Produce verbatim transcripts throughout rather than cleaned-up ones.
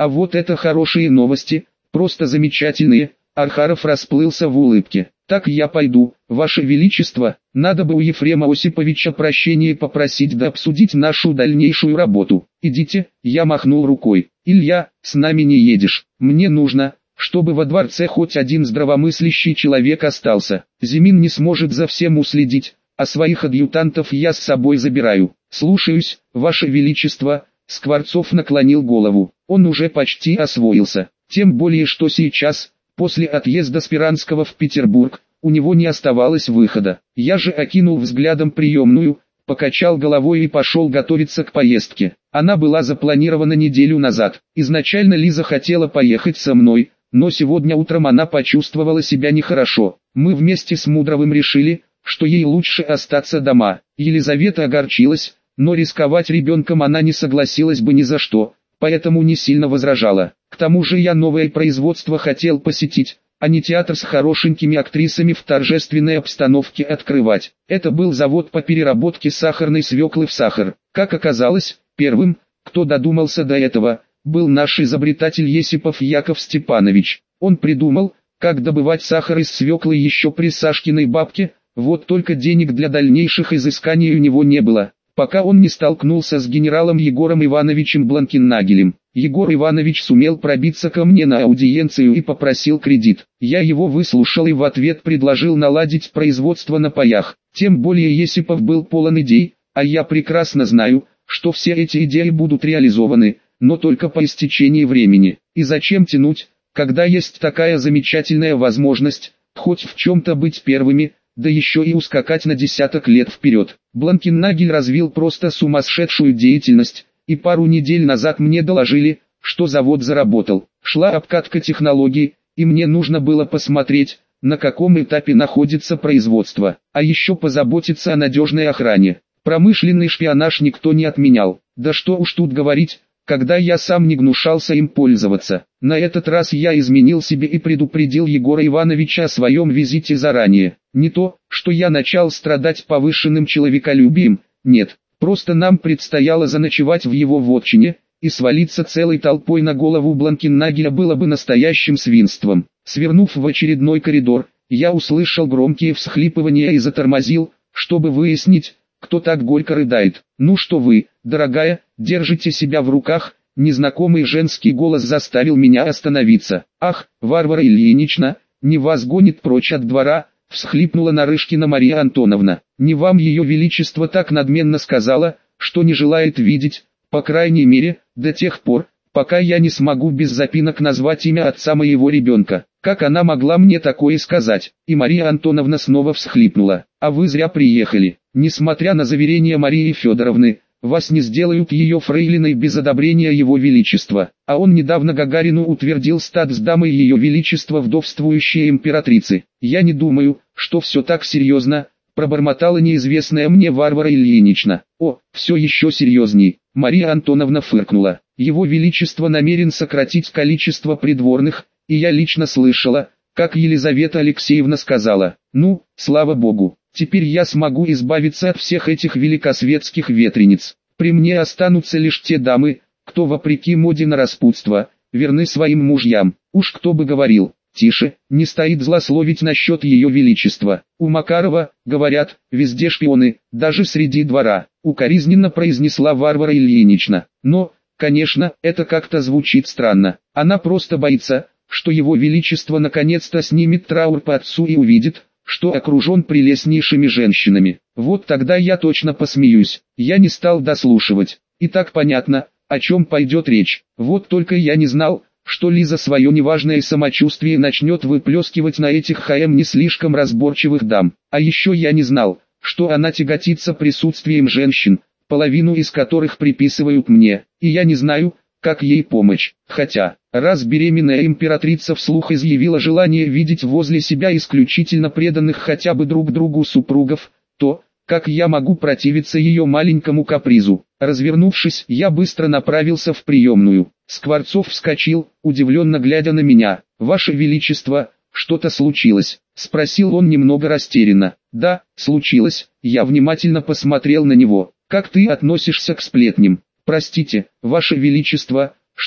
А вот это хорошие новости, просто замечательные. Архаров расплылся в улыбке. Так я пойду, Ваше Величество, надо бы у Ефрема Осиповича прощения попросить да обсудить нашу дальнейшую работу. Идите, я махнул рукой. Илья, с нами не едешь, мне нужно, чтобы во дворце хоть один здравомыслящий человек остался. Зимин не сможет за всем уследить, а своих адъютантов я с собой забираю. Слушаюсь, Ваше Величество. Скворцов наклонил голову. Он уже почти освоился. Тем более, что сейчас, после отъезда Спиранского в Петербург, у него не оставалось выхода. Я же окинул взглядом приемную, покачал головой и пошел готовиться к поездке. Она была запланирована неделю назад. Изначально Лиза хотела поехать со мной, но сегодня утром она почувствовала себя нехорошо. Мы вместе с Мудровым решили, что ей лучше остаться дома. Елизавета огорчилась, но рисковать ребенком она не согласилась бы ни за что, поэтому не сильно возражала. К тому же я новое производство хотел посетить, а не театр с хорошенькими актрисами в торжественной обстановке открывать. Это был завод по переработке сахарной свеклы в сахар. Как оказалось, первым, кто додумался до этого, был наш изобретатель Есипов Яков Степанович. Он придумал, как добывать сахар из свеклы еще при Сашкиной бабке, вот только денег для дальнейших изысканий у него не было, пока он не столкнулся с генералом Егором Ивановичем Бланкеннагелем. Егор Иванович сумел пробиться ко мне на аудиенцию и попросил кредит. Я его выслушал и в ответ предложил наладить производство на паях. Тем более Есипов был полон идей, а я прекрасно знаю, что все эти идеи будут реализованы, но только по истечении времени. И зачем тянуть, когда есть такая замечательная возможность, хоть в чем-то быть первыми, да еще и ускакать на десяток лет вперед. Бланкеннагель развил просто сумасшедшую деятельность, и пару недель назад мне доложили, что завод заработал. Шла обкатка технологий, и мне нужно было посмотреть, на каком этапе находится производство, а еще позаботиться о надежной охране. Промышленный шпионаж никто не отменял, да что уж тут говорить, когда я сам не гнушался им пользоваться. На этот раз я изменил себе и предупредил Егора Ивановича о своем визите заранее. Не то, что я начал страдать повышенным человеколюбием, нет, просто нам предстояло заночевать в его вотчине, и свалиться целой толпой на голову Бланкеннагеля было бы настоящим свинством. Свернув в очередной коридор, я услышал громкие всхлипывания и затормозил, чтобы выяснить, кто так горько рыдает. «Ну что вы, дорогая, держите себя в руках», незнакомый женский голос заставил меня остановиться. «Ах, Варвара Ильинична, не вас гонит прочь от двора», всхлипнула Нарышкина Мария Антоновна. «Не вам ее величество так надменно сказала, что не желает видеть, по крайней мере, до тех пор, пока я не смогу без запинок назвать имя отца моего ребенка. Как она могла мне такое сказать?» И Мария Антоновна снова всхлипнула. «А вы зря приехали. Несмотря на заверения Марии Федоровны, вас не сделают ее фрейлиной без одобрения его величества. А он недавно Гагарину утвердил статус дамы ее величества вдовствующей императрицы. Я не думаю, что все так серьезно», пробормотала неизвестная мне Варвара Ильинична. «О, все еще серьезней», Мария Антоновна фыркнула. «Его величество намерен сократить количество придворных, и я лично слышала, как Елизавета Алексеевна сказала: ну, слава богу, теперь я смогу избавиться от всех этих великосветских ветрениц. При мне останутся лишь те дамы, кто вопреки моде на распутство, верны своим мужьям. Уж кто бы говорил». «Тише, не стоит злословить насчет ее величества. У Макарова, говорят, везде шпионы, даже среди двора», укоризненно произнесла Варвара Ильинична. «Но, конечно, это как-то звучит странно. Она просто боится, что его величество наконец-то снимет траур по отцу и увидит, что окружен прелестнейшими женщинами. Вот тогда я точно посмеюсь». Я не стал дослушивать. И так понятно, о чем пойдет речь. Вот только я не знал, что Лиза свое неважное самочувствие начнет выплескивать на этих ХМ не слишком разборчивых дам. А еще я не знал, что она тяготится присутствием женщин, половину из которых приписывают мне, и я не знаю, как ей помочь. Хотя, раз беременная императрица вслух изъявила желание видеть возле себя исключительно преданных хотя бы друг другу супругов, то, как я могу противиться ее маленькому капризу? Развернувшись, я быстро направился в приемную. Скворцов вскочил, удивленно глядя на меня. «Ваше Величество, что-то случилось?» — спросил он немного растерянно. «Да, случилось». Я внимательно посмотрел на него. «Как ты относишься к сплетням?» «Простите, Ваше Величество, что?»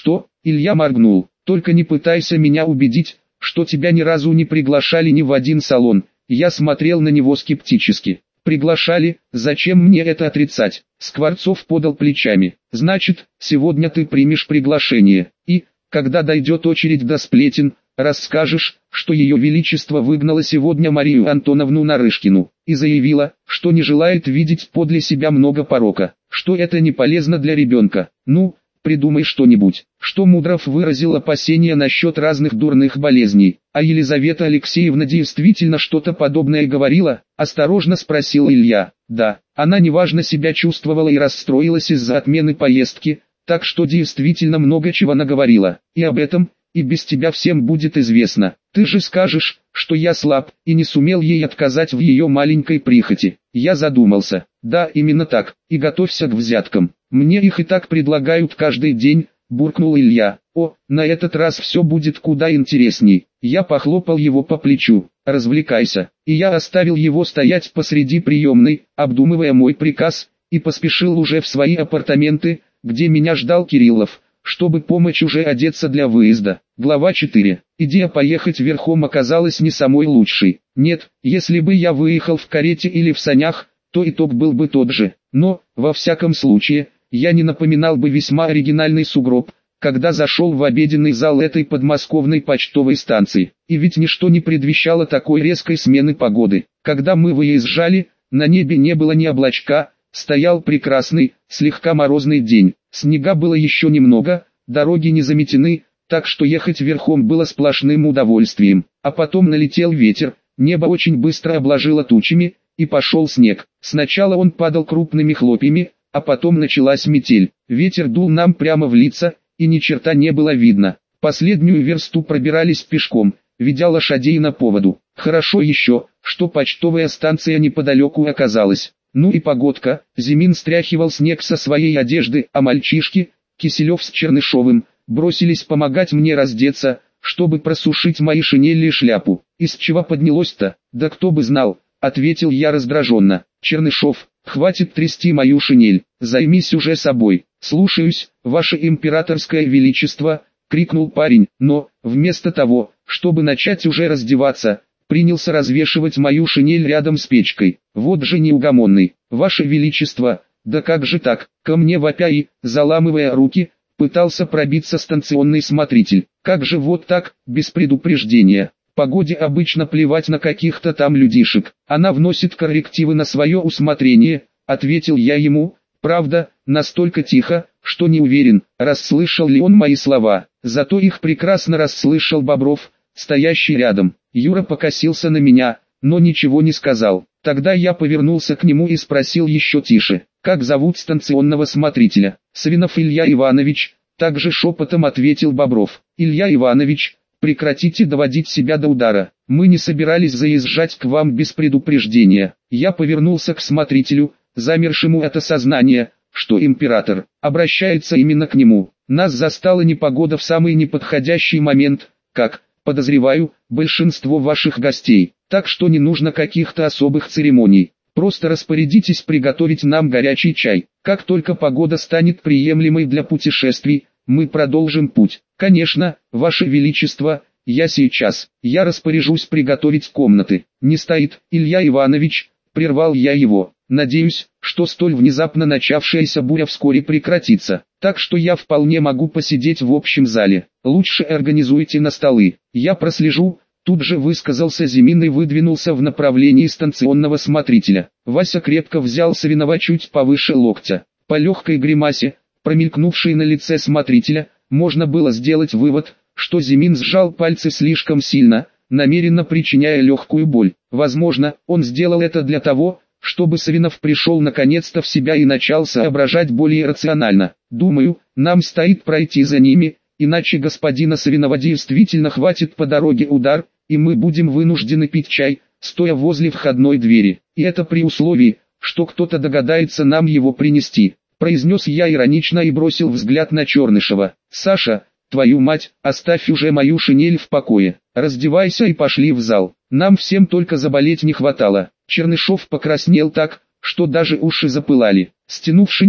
Илья моргнул. Только не пытайся меня убедить, что тебя ни разу не приглашали ни в один салон. Я смотрел на него скептически. Приглашали, зачем мне это отрицать? Скворцов подал плечами. Значит, сегодня ты примешь приглашение. И, когда дойдет очередь до сплетен, расскажешь, что ее величество выгнало сегодня Марию Антоновну Нарышкину, и заявила, что не желает видеть подле себя много порока, что это не полезно для ребенка. Ну, придумай что-нибудь. Что Мудров выразил опасения насчет разных дурных болезней, а Елизавета Алексеевна действительно что-то подобное говорила? Осторожно спросил Илья. Да, она неважно себя чувствовала и расстроилась из-за отмены поездки, так что действительно много чего наговорила, и об этом, и без тебя всем будет известно. Ты же скажешь, что я слаб, и не сумел ей отказать в ее маленькой прихоти. Я задумался. Да, именно так, и готовься к взяткам. Мне их и так предлагают каждый день, буркнул Илья. О, на этот раз все будет куда интересней. Я похлопал его по плечу. Развлекайся. И я оставил его стоять посреди приемной, обдумывая мой приказ, и поспешил уже в свои апартаменты, где меня ждал Кириллов, чтобы помочь уже одеться для выезда. Глава четыре. Идея поехать верхом оказалась не самой лучшей. Нет, если бы я выехал в карете или в санях, то итог был бы тот же. Но, во всяком случае, я не напоминал бы весьма оригинальный сугроб, когда зашел в обеденный зал этой подмосковной почтовой станции. И ведь ничто не предвещало такой резкой смены погоды. Когда мы выезжали, на небе не было ни облачка, стоял прекрасный, слегка морозный день. Снега было еще немного, дороги не заметены, так что ехать верхом было сплошным удовольствием. А потом налетел ветер, небо очень быстро обложило тучами, и пошел снег. Сначала он падал крупными хлопьями, а потом началась метель. Ветер дул нам прямо в лица, и ни черта не было видно. Последнюю версту пробирались пешком, ведя лошадей на поводу. Хорошо еще, что почтовая станция неподалеку оказалась. Ну и погодка. Зимин стряхивал снег со своей одежды, а мальчишки, Киселев с Чернышовым, бросились помогать мне раздеться, чтобы просушить мои шинели и шляпу. Из чего поднялось-то? Да кто бы знал, ответил я раздраженно. Чернышов, хватит трясти мою шинель, займись уже собой. Слушаюсь, ваше императорское величество, крикнул парень, но, вместо того, чтобы начать уже раздеваться, принялся развешивать мою шинель рядом с печкой. Вот же неугомонный. Ваше величество, да как же так? Ко мне вопя и, заламывая руки, пытался пробиться станционный смотритель. Как же вот так, без предупреждения? Погоде обычно плевать на каких-то там людишек. Она вносит коррективы на свое усмотрение, ответил я ему. Правда, настолько тихо, что не уверен, расслышал ли он мои слова. Зато их прекрасно расслышал Бобров, стоящий рядом. Юра покосился на меня, но ничего не сказал. Тогда я повернулся к нему и спросил еще тише, как зовут станционного смотрителя. Савинов Илья Иванович, также шепотом ответил Бобров. Илья Иванович, прекратите доводить себя до удара. Мы не собирались заезжать к вам без предупреждения. Я повернулся к смотрителю, замершему от осознания, что император обращается именно к нему. Нас застала непогода в самый неподходящий момент, как, подозреваю, большинство ваших гостей. Так что не нужно каких-то особых церемоний. Просто распорядитесь приготовить нам горячий чай. Как только погода станет приемлемой для путешествий, мы продолжим путь. Конечно, ваше величество, я сейчас. Я распоряжусь приготовить комнаты. Не стоит, Илья Иванович, прервал я его. Надеюсь, что столь внезапно начавшаяся буря вскоре прекратится. Так что я вполне могу посидеть в общем зале. Лучше организуйте на столы. Я прослежу. Тут же высказался Зимин и выдвинулся в направлении станционного смотрителя. Вася крепко взял Савинова чуть повыше локтя. По легкой гримасе, промелькнувшей на лице смотрителя, можно было сделать вывод, что Зимин сжал пальцы слишком сильно, намеренно причиняя легкую боль. Возможно, он сделал это для того, чтобы Савинов пришел наконец-то в себя и начал соображать более рационально. Думаю, нам стоит пройти за ними, иначе господина Савинова действительно хватит по дороге удар, и мы будем вынуждены пить чай, стоя возле входной двери. И это при условии, что кто-то догадается нам его принести, произнес я иронично и бросил взгляд на Чернышева. Саша, твою мать, оставь уже мою шинель в покое, раздевайся и пошли в зал. Нам всем только заболеть не хватало. Чернышев покраснел так, что даже уши запылали. Стянув шинель,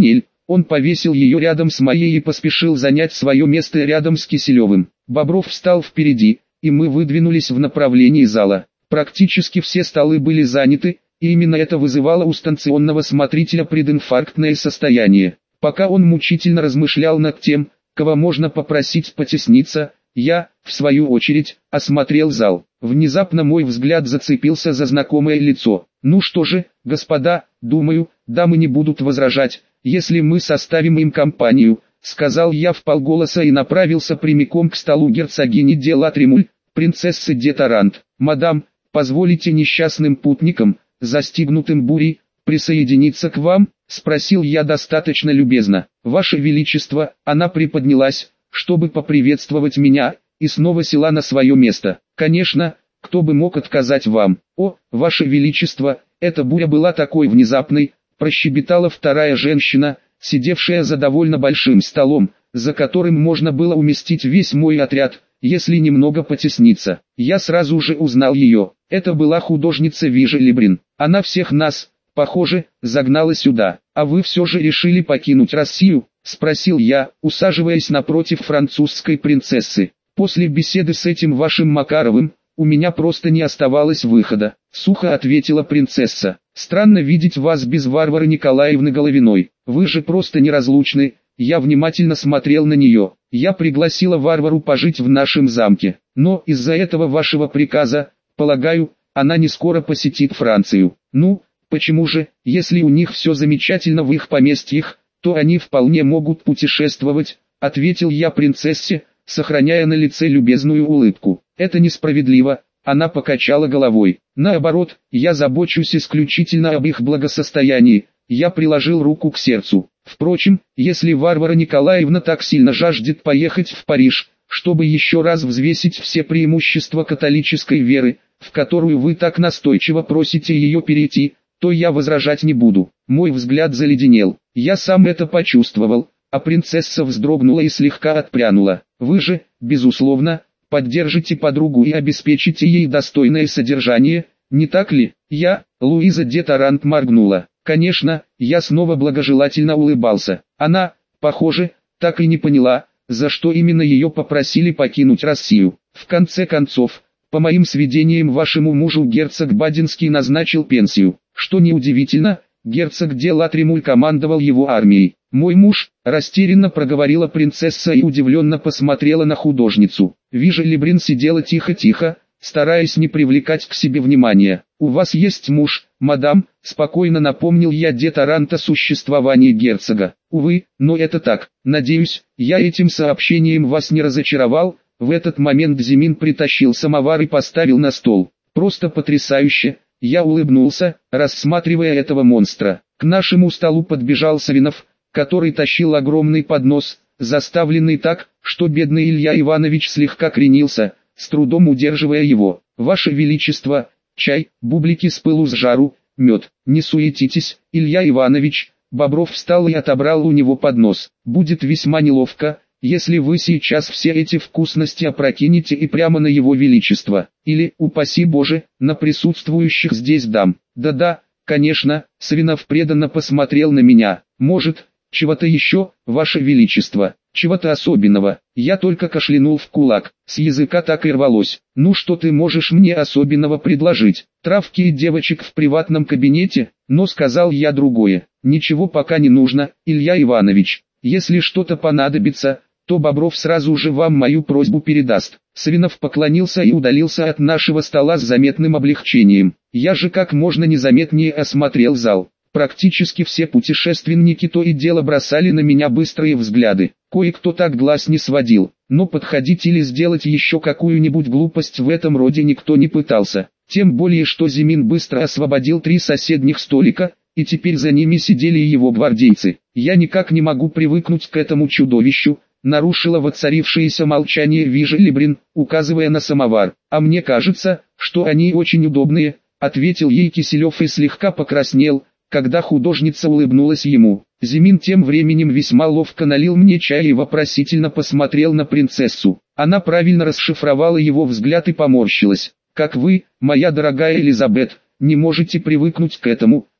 Он повесил ее рядом с моей и поспешил занять свое место рядом с Киселевым. Бобров встал впереди, и мы выдвинулись в направлении зала. Практически все столы были заняты, и именно это вызывало у станционного смотрителя прединфарктное состояние. Пока он мучительно размышлял над тем, кого можно попросить потесниться, я, в свою очередь, осмотрел зал. Внезапно мой взгляд зацепился за знакомое лицо. Ну что же, господа, думаю, дамы не будут возражать, если мы составим им компанию, сказал я вполголоса и направился прямиком к столу герцогини де ла Тремуль, принцессы де Тарант. Мадам, позволите несчастным путникам, застигнутым бурей, присоединиться к вам? Спросил я достаточно любезно. Ваше Величество, она приподнялась, чтобы поприветствовать меня, и снова села на свое место. Конечно, кто бы мог отказать вам? О, Ваше Величество, эта буря была такой внезапной, прощебетала вторая женщина, сидевшая за довольно большим столом, за которым можно было уместить весь мой отряд, если немного потесниться. Я сразу же узнал ее. Это была художница Вижа Лебрин. Она всех нас, похоже, загнала сюда. А вы все же решили покинуть Россию? Спросил я, усаживаясь напротив французской принцессы. После беседы с этим вашим Макаровым, у меня просто не оставалось выхода. Сухо ответила принцесса. Странно видеть вас без Варвары Николаевны Головиной. Вы же просто неразлучны. Я внимательно смотрел на нее. Я пригласила Варвару пожить в нашем замке. Но из-за этого вашего приказа, полагаю, она не скоро посетит Францию. Ну, почему же, если у них все замечательно в их поместьях, то они вполне могут путешествовать, ответил я принцессе, сохраняя на лице любезную улыбку. Это несправедливо, она покачала головой. Наоборот, я забочусь исключительно об их благосостоянии. Я приложил руку к сердцу. Впрочем, если Варвара Николаевна так сильно жаждет поехать в Париж, чтобы еще раз взвесить все преимущества католической веры, в которую вы так настойчиво просите ее перейти, то я возражать не буду. Мой взгляд заледенел. Я сам это почувствовал, а принцесса вздрогнула и слегка отпрянула. Вы же, безусловно, поддержите подругу и обеспечите ей достойное содержание, не так ли? Я, Луиза де Тарант, моргнула. Конечно, я снова благожелательно улыбался. Она, похоже, так и не поняла, за что именно ее попросили покинуть Россию. В конце концов, по моим сведениям, вашему мужу герцог Баденский назначил пенсию. Что неудивительно, герцог де ла Тремуль командовал его армией. Мой муж, растерянно проговорила принцесса и удивленно посмотрела на художницу. Вижа Лебрин сидела тихо-тихо, стараясь не привлекать к себе внимания. «У вас есть муж, мадам», — спокойно напомнил я де Тарант о существовании герцога. «Увы, но это так. Надеюсь, я этим сообщением вас не разочаровал». В этот момент Зимин притащил самовар и поставил на стол. «Просто потрясающе!» Я улыбнулся, рассматривая этого монстра. К нашему столу подбежал Савинов, который тащил огромный поднос, заставленный так, что бедный Илья Иванович слегка кренился, с трудом удерживая его. «Ваше Величество, чай, бублики с пылу с жару, мед, не суетитесь, Илья Иванович». Бобров встал и отобрал у него поднос. «Будет весьма неловко, если вы сейчас все эти вкусности опрокинете и прямо на его величество, или, упаси Боже, на присутствующих здесь дам». «Да-да, конечно», — Савинов преданно посмотрел на меня. «Может, чего-то еще, ваше величество, чего-то особенного?» Я только кашлянул в кулак, с языка так и рвалось. «Ну что ты можешь мне особенного предложить? Травки и девочек в приватном кабинете?» Но сказал я другое. «Ничего пока не нужно, Илья Иванович. Если что-то понадобится, то Бобров сразу же вам мою просьбу передаст». Савинов поклонился и удалился от нашего стола с заметным облегчением. Я же как можно незаметнее осмотрел зал. Практически все путешественники то и дело бросали на меня быстрые взгляды. Кое-кто так глаз не сводил, но подходить или сделать еще какую-нибудь глупость в этом роде никто не пытался. Тем более, что Зимин быстро освободил три соседних столика, и теперь за ними сидели его гвардейцы. Я никак не могу привыкнуть к этому чудовищу, нарушила воцарившееся молчание Вижа Лебрин, указывая на самовар. «А мне кажется, что они очень удобные», — ответил ей Киселев и слегка покраснел, когда художница улыбнулась ему. Зимин тем временем весьма ловко налил мне чай и вопросительно посмотрел на принцессу. Она правильно расшифровала его взгляд и поморщилась. «Как вы, моя дорогая Элизабет, не можете привыкнуть к этому»,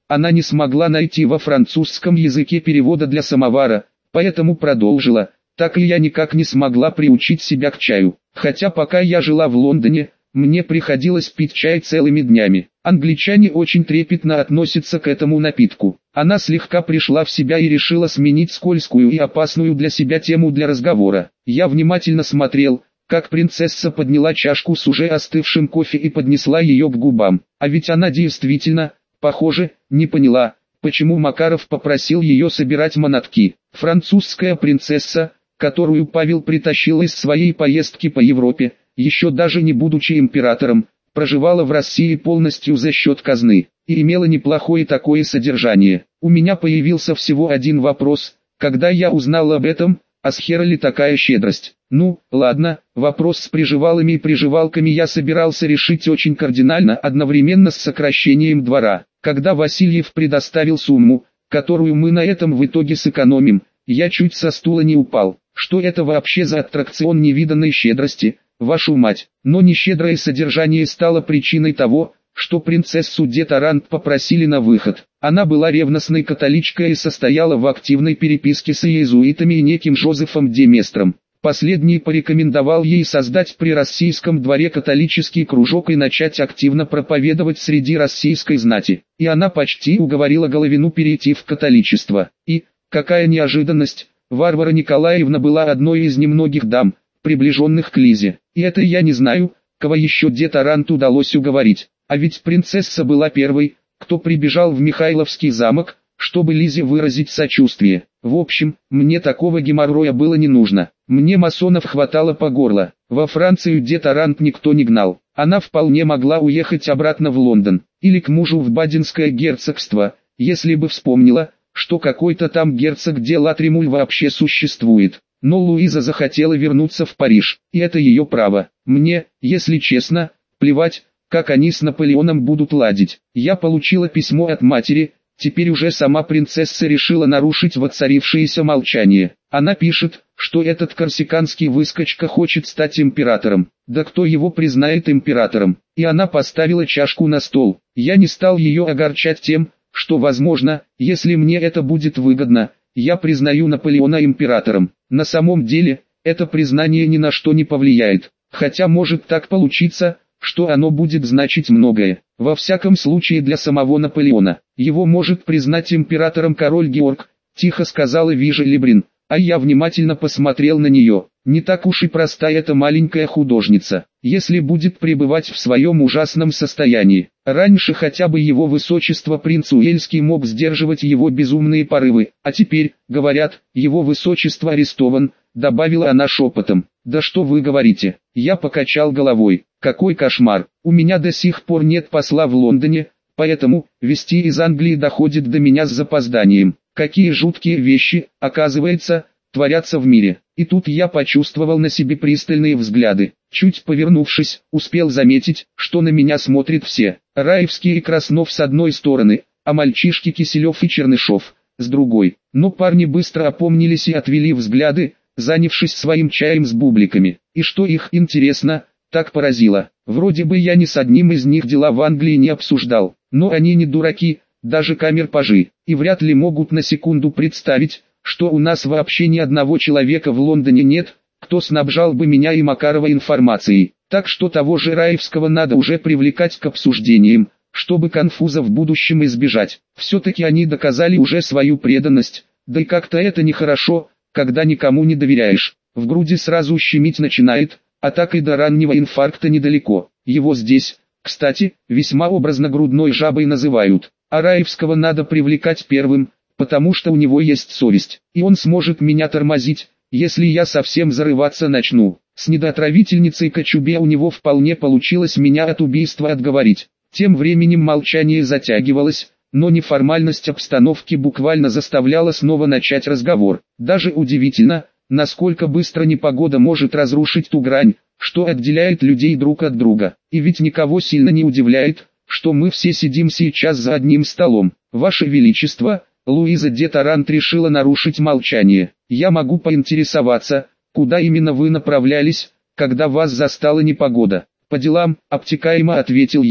Она не смогла найти во французском языке перевода для самовара, поэтому продолжила: так и я никак не смогла приучить себя к чаю. Хотя пока я жила в Лондоне, мне приходилось пить чай целыми днями. Англичане очень трепетно относятся к этому напитку. Она слегка пришла в себя и решила сменить скользкую и опасную для себя тему для разговора. Я внимательно смотрел, как принцесса подняла чашку с уже остывшим кофе и поднесла ее к губам. А ведь она действительно, похоже, не поняла, почему Макаров попросил ее собирать манатки. Французская принцесса, которую Павел притащил из своей поездки по Европе, еще даже не будучи императором, проживала в России полностью за счет казны, и имела неплохое такое содержание. У меня появился всего один вопрос: когда я узнал об этом, а с хера ли такая щедрость? Ну, ладно, вопрос с приживалами и приживалками я собирался решить очень кардинально, одновременно с сокращением двора. Когда Васильев предоставил сумму, которую мы на этом в итоге сэкономим, я чуть со стула не упал. Что это вообще за аттракцион невиданной щедрости, вашу мать? Но нещедрое содержание стало причиной того, что принцессу де Тарант попросили на выход. Она была ревностной католичкой и состояла в активной переписке с иезуитами и неким Жозефом де Местром. Последний порекомендовал ей создать при российском дворе католический кружок и начать активно проповедовать среди российской знати. И она почти уговорила Головину перейти в католичество. И, какая неожиданность, Варвара Николаевна была одной из немногих дам, приближенных к Лизе. И это я не знаю, кого еще де Тарант удалось уговорить. А ведь принцесса была первой, кто прибежал в Михайловский замок, чтобы Лизе выразить сочувствие. В общем, мне такого геморроя было не нужно. Мне масонов хватало по горло. Во Францию де Тарант никто не гнал. Она вполне могла уехать обратно в Лондон, или к мужу в Баденское герцогство, если бы вспомнила, что какой-то там герцог де ла Тремуль вообще существует. Но Луиза захотела вернуться в Париж, и это ее право. Мне, если честно, плевать, как они с Наполеоном будут ладить. Я получила письмо от матери, теперь уже сама принцесса решила нарушить воцарившееся молчание. Она пишет, что этот корсиканский выскочка хочет стать императором. Да кто его признает императором? И она поставила чашку на стол. Я не стал ее огорчать тем, что, возможно, если мне это будет выгодно, я признаю Наполеона императором. На самом деле, это признание ни на что не повлияет. Хотя может так получиться, что оно будет значить многое. Во всяком случае для самого Наполеона. Его может признать императором король Георг, тихо сказала Вижа Лебрин, а я внимательно посмотрел на нее. Не так уж и проста эта маленькая художница, если будет пребывать в своем ужасном состоянии. Раньше хотя бы его высочество принц Уэльский мог сдерживать его безумные порывы, а теперь, говорят, его высочество арестован, добавила она шепотом. Да что вы говорите? Я покачал головой. Какой кошмар, у меня до сих пор нет посла в Лондоне, поэтому вести из Англии доходит до меня с запозданием. Какие жуткие вещи, оказывается, творятся в мире. И тут я почувствовал на себе пристальные взгляды. Чуть повернувшись, успел заметить, что на меня смотрят все. Раевский и Краснов с одной стороны, а мальчишки Киселев и Чернышов с другой. Но парни быстро опомнились и отвели взгляды, занявшись своим чаем с бубликами. И что их, интересно, так поразило. Вроде бы я ни с одним из них дела в Англии не обсуждал. Но они не дураки, даже камер-пажи, и вряд ли могут на секунду представить, что у нас вообще ни одного человека в Лондоне нет, кто снабжал бы меня и Макарова информацией. Так что того же Раевского надо уже привлекать к обсуждениям, чтобы конфуза в будущем избежать. Все-таки они доказали уже свою преданность, да и как-то это нехорошо, когда никому не доверяешь. В груди сразу щемить начинает, а так и до раннего инфаркта недалеко. Его здесь, кстати, весьма образно грудной жабой называют. А Раевского надо привлекать первым, потому что у него есть совесть, и он сможет меня тормозить, если я совсем зарываться начну. С недоотравительницей Кочубе у него вполне получилось меня от убийства отговорить. Тем временем молчание затягивалось, но неформальность обстановки буквально заставляла снова начать разговор. Даже удивительно, насколько быстро непогода может разрушить ту грань, что отделяет людей друг от друга. И ведь никого сильно не удивляет, что мы все сидим сейчас за одним столом. Ваше Величество, Луиза де Тарант решила нарушить молчание. Я могу поинтересоваться, куда именно вы направлялись, когда вас застала непогода? По делам, обтекаемо ответил я.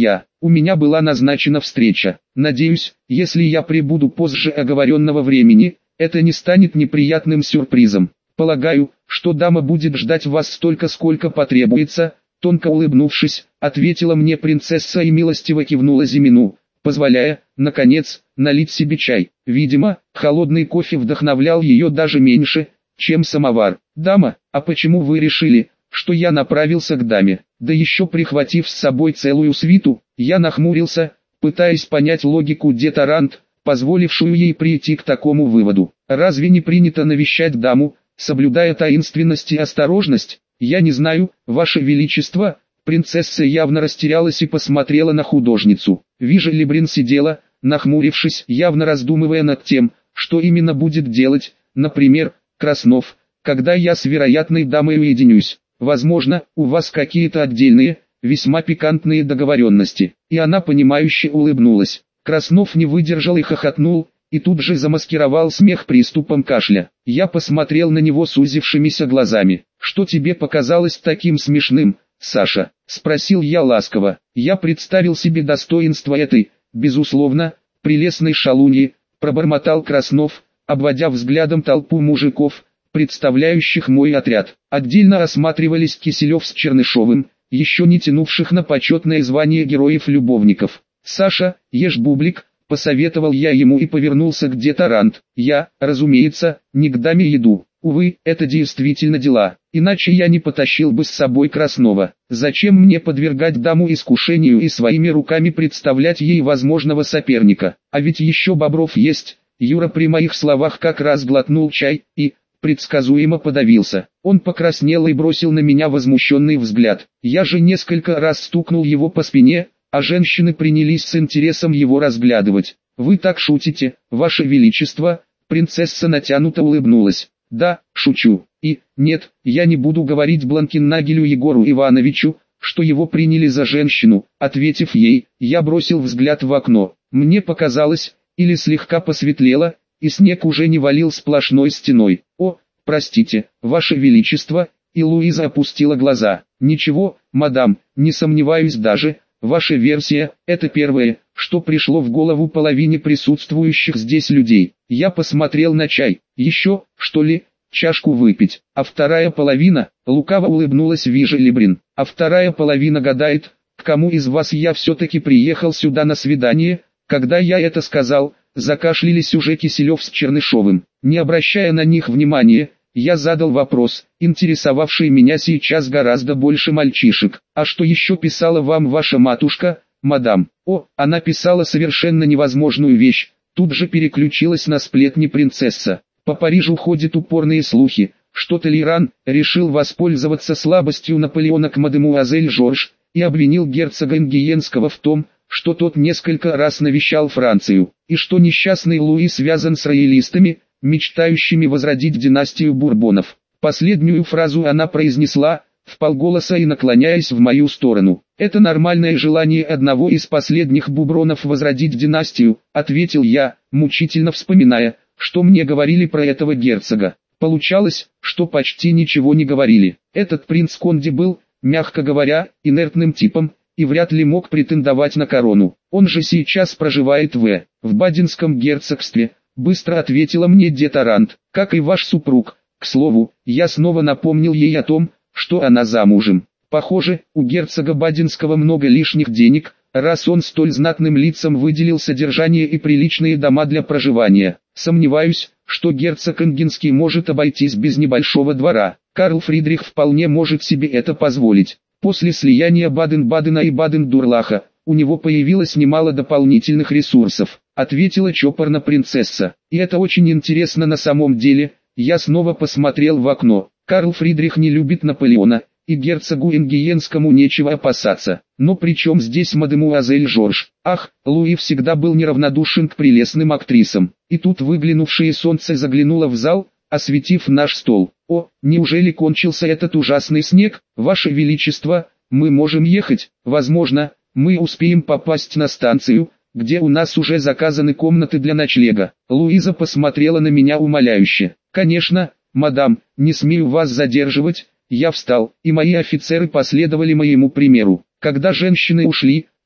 У меня была назначена встреча. Надеюсь, если я прибуду позже оговоренного времени, это не станет неприятным сюрпризом. Полагаю, что дама будет ждать вас столько, сколько потребуется, тонко улыбнувшись, ответила мне принцесса и милостиво кивнула Зимину, позволяя, наконец, налить себе чай. Видимо, холодный кофе вдохновлял ее даже меньше, чем самовар. «Дама, а почему вы решили, что я направился к даме, да еще прихватив с собой целую свиту?» Я нахмурился, пытаясь понять логику Детарант, позволившую ей прийти к такому выводу. Разве не принято навещать даму, соблюдая таинственность и осторожность? Я не знаю, ваше величество. Принцесса явно растерялась и посмотрела на художницу. Вижу, Либрин сидела, нахмурившись, явно раздумывая над тем, что именно будет делать, например, Краснов, когда я с вероятной дамой уединюсь. Возможно, у вас какие-то отдельные, весьма пикантные договоренности. И она понимающе улыбнулась. Краснов не выдержал и хохотнул, и тут же замаскировал смех приступом кашля. Я посмотрел на него сузившимися глазами. «Что тебе показалось таким смешным, Саша?» — спросил я ласково. Я представил себе достоинство этой, безусловно, прелестной шалуньи, пробормотал Краснов, обводя взглядом толпу мужиков, представляющих мой отряд. Отдельно осматривались Киселев с Чернышовым, еще не тянувших на почетное звание героев-любовников. «Саша, ешь бублик», — посоветовал я ему и повернулся к Детарант. «Я, разумеется, не к даме еду. Увы, это действительно дела, иначе я не потащил бы с собой Краснова. Зачем мне подвергать даму искушению и своими руками представлять ей возможного соперника? А ведь еще Бобров есть». Юра при моих словах как раз глотнул чай и, предсказуемо подавился. Он покраснел и бросил на меня возмущенный взгляд. Я же несколько раз стукнул его по спине, а женщины принялись с интересом его разглядывать. «Вы так шутите, ваше величество?» Принцесса натянуто улыбнулась. «Да, шучу. И, нет, я не буду говорить Бланкеннагелю Егору Ивановичу, что его приняли за женщину». Ответив ей, я бросил взгляд в окно. Мне показалось, или слегка посветлело, и снег уже не валил сплошной стеной. «О, простите, ваше величество», и Луиза опустила глаза. «Ничего, мадам, не сомневаюсь даже, ваша версия – это первое, что пришло в голову половине присутствующих здесь людей». Я посмотрел на чай. «Еще, что ли, чашку выпить?» А вторая половина, лукаво улыбнулась Вижа Либрин, а вторая половина гадает, к кому из вас я все-таки приехал сюда на свидание. Когда я это сказал, закашлялись уже Киселев с Чернышовым. Не обращая на них внимания, я задал вопрос, интересовавший меня сейчас гораздо больше мальчишек. «А что еще писала вам ваша матушка, мадам?» «О, она писала совершенно невозможную вещь». Тут же переключилась на сплетни принцесса. «По Парижу ходят упорные слухи, что Толеран решил воспользоваться слабостью Наполеона к мадемуазель Жорж и обвинил герцога Ингиенского в том, что тот несколько раз навещал Францию, и что несчастный Луи связан с роялистами, мечтающими возродить династию Бурбонов». Последнюю фразу она произнесла, вполголоса и наклоняясь в мою сторону. «Это нормальное желание одного из последних бубронов возродить династию», — ответил я, мучительно вспоминая, что мне говорили про этого герцога. Получалось, что почти ничего не говорили. Этот принц Конди был, мягко говоря, инертным типом, и вряд ли мог претендовать на корону. Он же сейчас проживает в, в Баденском герцогстве, быстро ответила мне Детарант, как и ваш супруг. К слову, я снова напомнил ей о том, что она замужем. Похоже, у герцога Баденского много лишних денег, раз он столь знатным лицам выделил содержание и приличные дома для проживания. Сомневаюсь, что герцог Энгенский может обойтись без небольшого двора. Карл Фридрих вполне может себе это позволить. После слияния Баден-Бадена и Баден-Дурлаха, у него появилось немало дополнительных ресурсов, ответила чопорно принцесса. И это очень интересно на самом деле. Я снова посмотрел в окно. Карл Фридрих не любит Наполеона, и герцогу Ингиенскому нечего опасаться. Но при чем здесь мадемуазель Жорж? Ах, Луи всегда был неравнодушен к прелестным актрисам. И тут выглянувшее солнце заглянуло в зал, осветив наш стол. «О, неужели кончился этот ужасный снег? Ваше Величество, мы можем ехать? Возможно, мы успеем попасть на станцию, где у нас уже заказаны комнаты для ночлега». Луиза посмотрела на меня умоляюще. «Конечно, мадам, не смею вас задерживать». Я встал, и мои офицеры последовали моему примеру. Когда женщины ушли,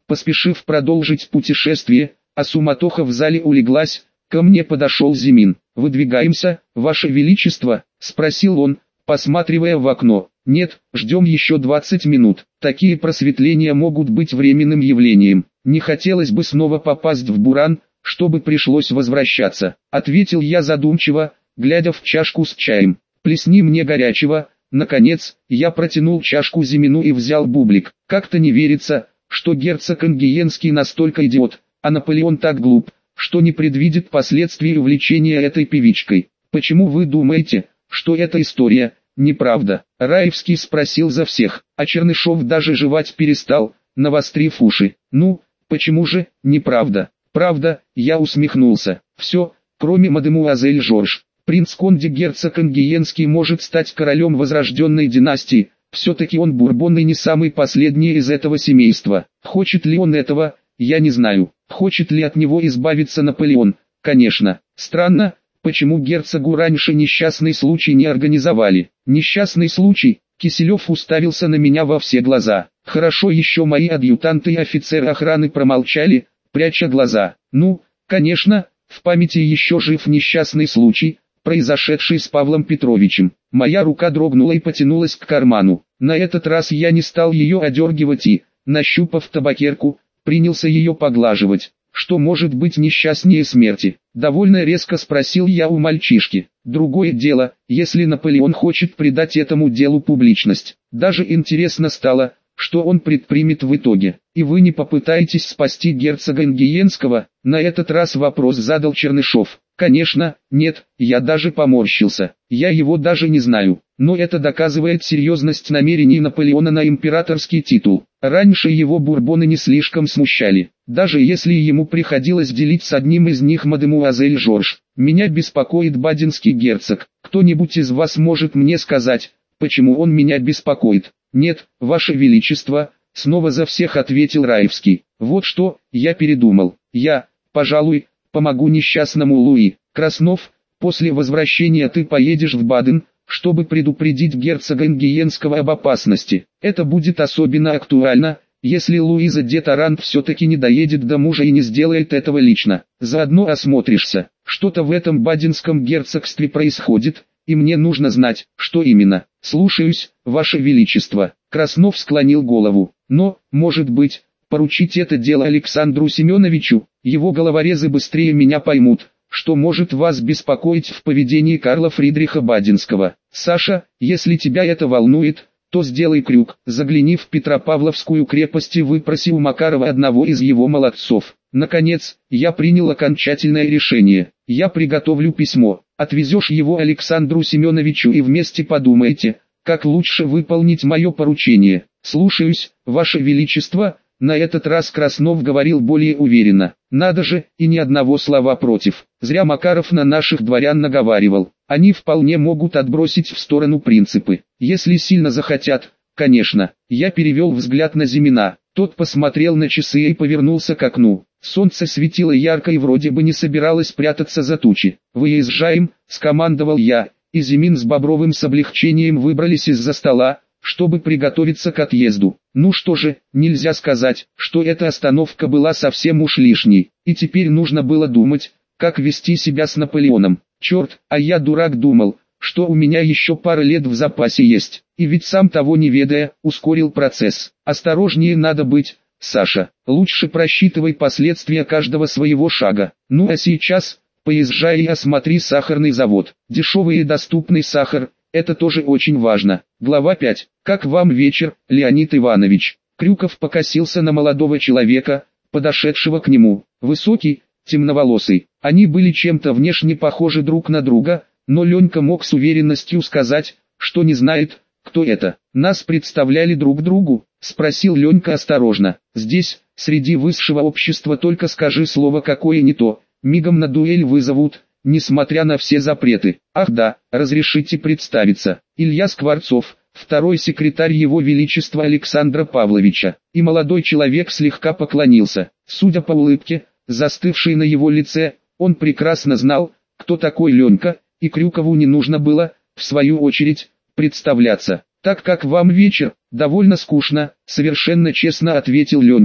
поспешив продолжить путешествие, а суматоха в зале улеглась, ко мне подошел Зимин. «Выдвигаемся, Ваше Величество?» – спросил он, посматривая в окно. «Нет, ждем еще двадцать минут. Такие просветления могут быть временным явлением. Не хотелось бы снова попасть в буран, чтобы пришлось возвращаться», – ответил я задумчиво, глядя в чашку с чаем. «Плесни мне горячего». Наконец, я протянул чашку Зимину и взял бублик. Как-то не верится, что герцог Ангиенский настолько идиот, а Наполеон так глуп, что не предвидит последствий увлечения этой певичкой. «Почему вы думаете, что эта история неправда?» Раевский спросил за всех, а Чернышов даже жевать перестал, навострив уши. «Ну, почему же неправда?» «Правда», я усмехнулся. «Все, кроме мадемуазель Жорж. Принц Конде герцог Ангиенский может стать королем возрожденной династии, все-таки он бурбон и не самый последний из этого семейства. Хочет ли он этого, я не знаю. Хочет ли от него избавиться Наполеон? Конечно. Странно, почему герцогу раньше несчастный случай не организовали». «Несчастный случай?» Киселев уставился на меня во все глаза. Хорошо еще мои адъютанты и офицеры охраны промолчали, пряча глаза. «Ну, конечно, в памяти еще жив несчастный случай, произошедший с Павлом Петровичем». Моя рука дрогнула и потянулась к карману. На этот раз я не стал ее одергивать и, нащупав табакерку, принялся ее поглаживать. «Что может быть несчастнее смерти?» — довольно резко спросил я у мальчишки. «Другое дело, если Наполеон хочет придать этому делу публичность. Даже интересно стало, что он предпримет в итоге. И вы не попытаетесь спасти герцога Ангиенского?» На этот раз вопрос задал Чернышов. «Конечно, нет», я даже поморщился. «Я его даже не знаю. Но это доказывает серьезность намерений Наполеона на императорский титул. Раньше его бурбоны не слишком смущали, даже если ему приходилось делить с одним из них мадемуазель Жорж. Меня беспокоит баденский герцог. Кто-нибудь из вас может мне сказать, почему он меня беспокоит?» «Нет, Ваше Величество», снова за всех ответил Раевский. «Вот что, я передумал. Я, пожалуй, помогу несчастному Луи. Краснов, после возвращения ты поедешь в Баден, чтобы предупредить герцога Ангиенского об опасности. Это будет особенно актуально, если Луиза де Тарант все-таки не доедет до мужа и не сделает этого лично. Заодно осмотришься. Что-то в этом баденском герцогстве происходит, и мне нужно знать, что именно». «Слушаюсь, Ваше Величество». Краснов склонил голову. «Но, может быть, поручить это дело Александру Семеновичу? Его головорезы быстрее меня поймут, что может вас беспокоить в поведении Карла Фридриха Баденского. Саша, если тебя это волнует, то сделай крюк, загляни в Петропавловскую крепость и выпроси у Макарова одного из его молодцов». Наконец, я принял окончательное решение. «Я приготовлю письмо, отвезешь его Александру Семеновичу и вместе подумайте, как лучше выполнить мое поручение». «Слушаюсь, Ваше Величество». На этот раз Краснов говорил более уверенно. «Надо же, и ни одного слова против. Зря Макаров на наших дворян наговаривал. Они вполне могут отбросить в сторону принципы, если сильно захотят, конечно». Я перевел взгляд на Зимина. Тот посмотрел на часы и повернулся к окну. Солнце светило ярко и вроде бы не собиралось прятаться за тучи. «Выезжаем», — скомандовал я, и Зимин с Бобровым с облегчением выбрались из-за стола, чтобы приготовиться к отъезду. Ну что же, нельзя сказать, что эта остановка была совсем уж лишней, и теперь нужно было думать, как вести себя с Наполеоном. Черт, а я дурак думал, что у меня еще пара лет в запасе есть, и ведь сам того не ведая, ускорил процесс. Осторожнее надо быть, Саша, лучше просчитывай последствия каждого своего шага. Ну а сейчас, поезжай и осмотри сахарный завод. Дешевый и доступный сахар, это тоже очень важно. Глава пять. «Как вам вечер, Леонид Иванович?» Крюков покосился на молодого человека, подошедшего к нему. Высокий, темноволосый. Они были чем-то внешне похожи друг на друга, но Ленька мог с уверенностью сказать, что не знает, кто это. «Нас представляли друг другу?» — спросил Ленька осторожно. «Здесь, среди высшего общества, только скажи слово какое не то, мигом на дуэль вызовут, несмотря на все запреты. Ах да, разрешите представиться, Илья Скворцов, второй секретарь Его Величества Александра Павловича». И молодой человек слегка поклонился. Судя по улыбке, застывшей на его лице, он прекрасно знал, кто такой Ленька, и Крюкову не нужно было, в свою очередь, представляться. «Так как вам вечер?» «Довольно скучно», — совершенно честно ответил Ленька.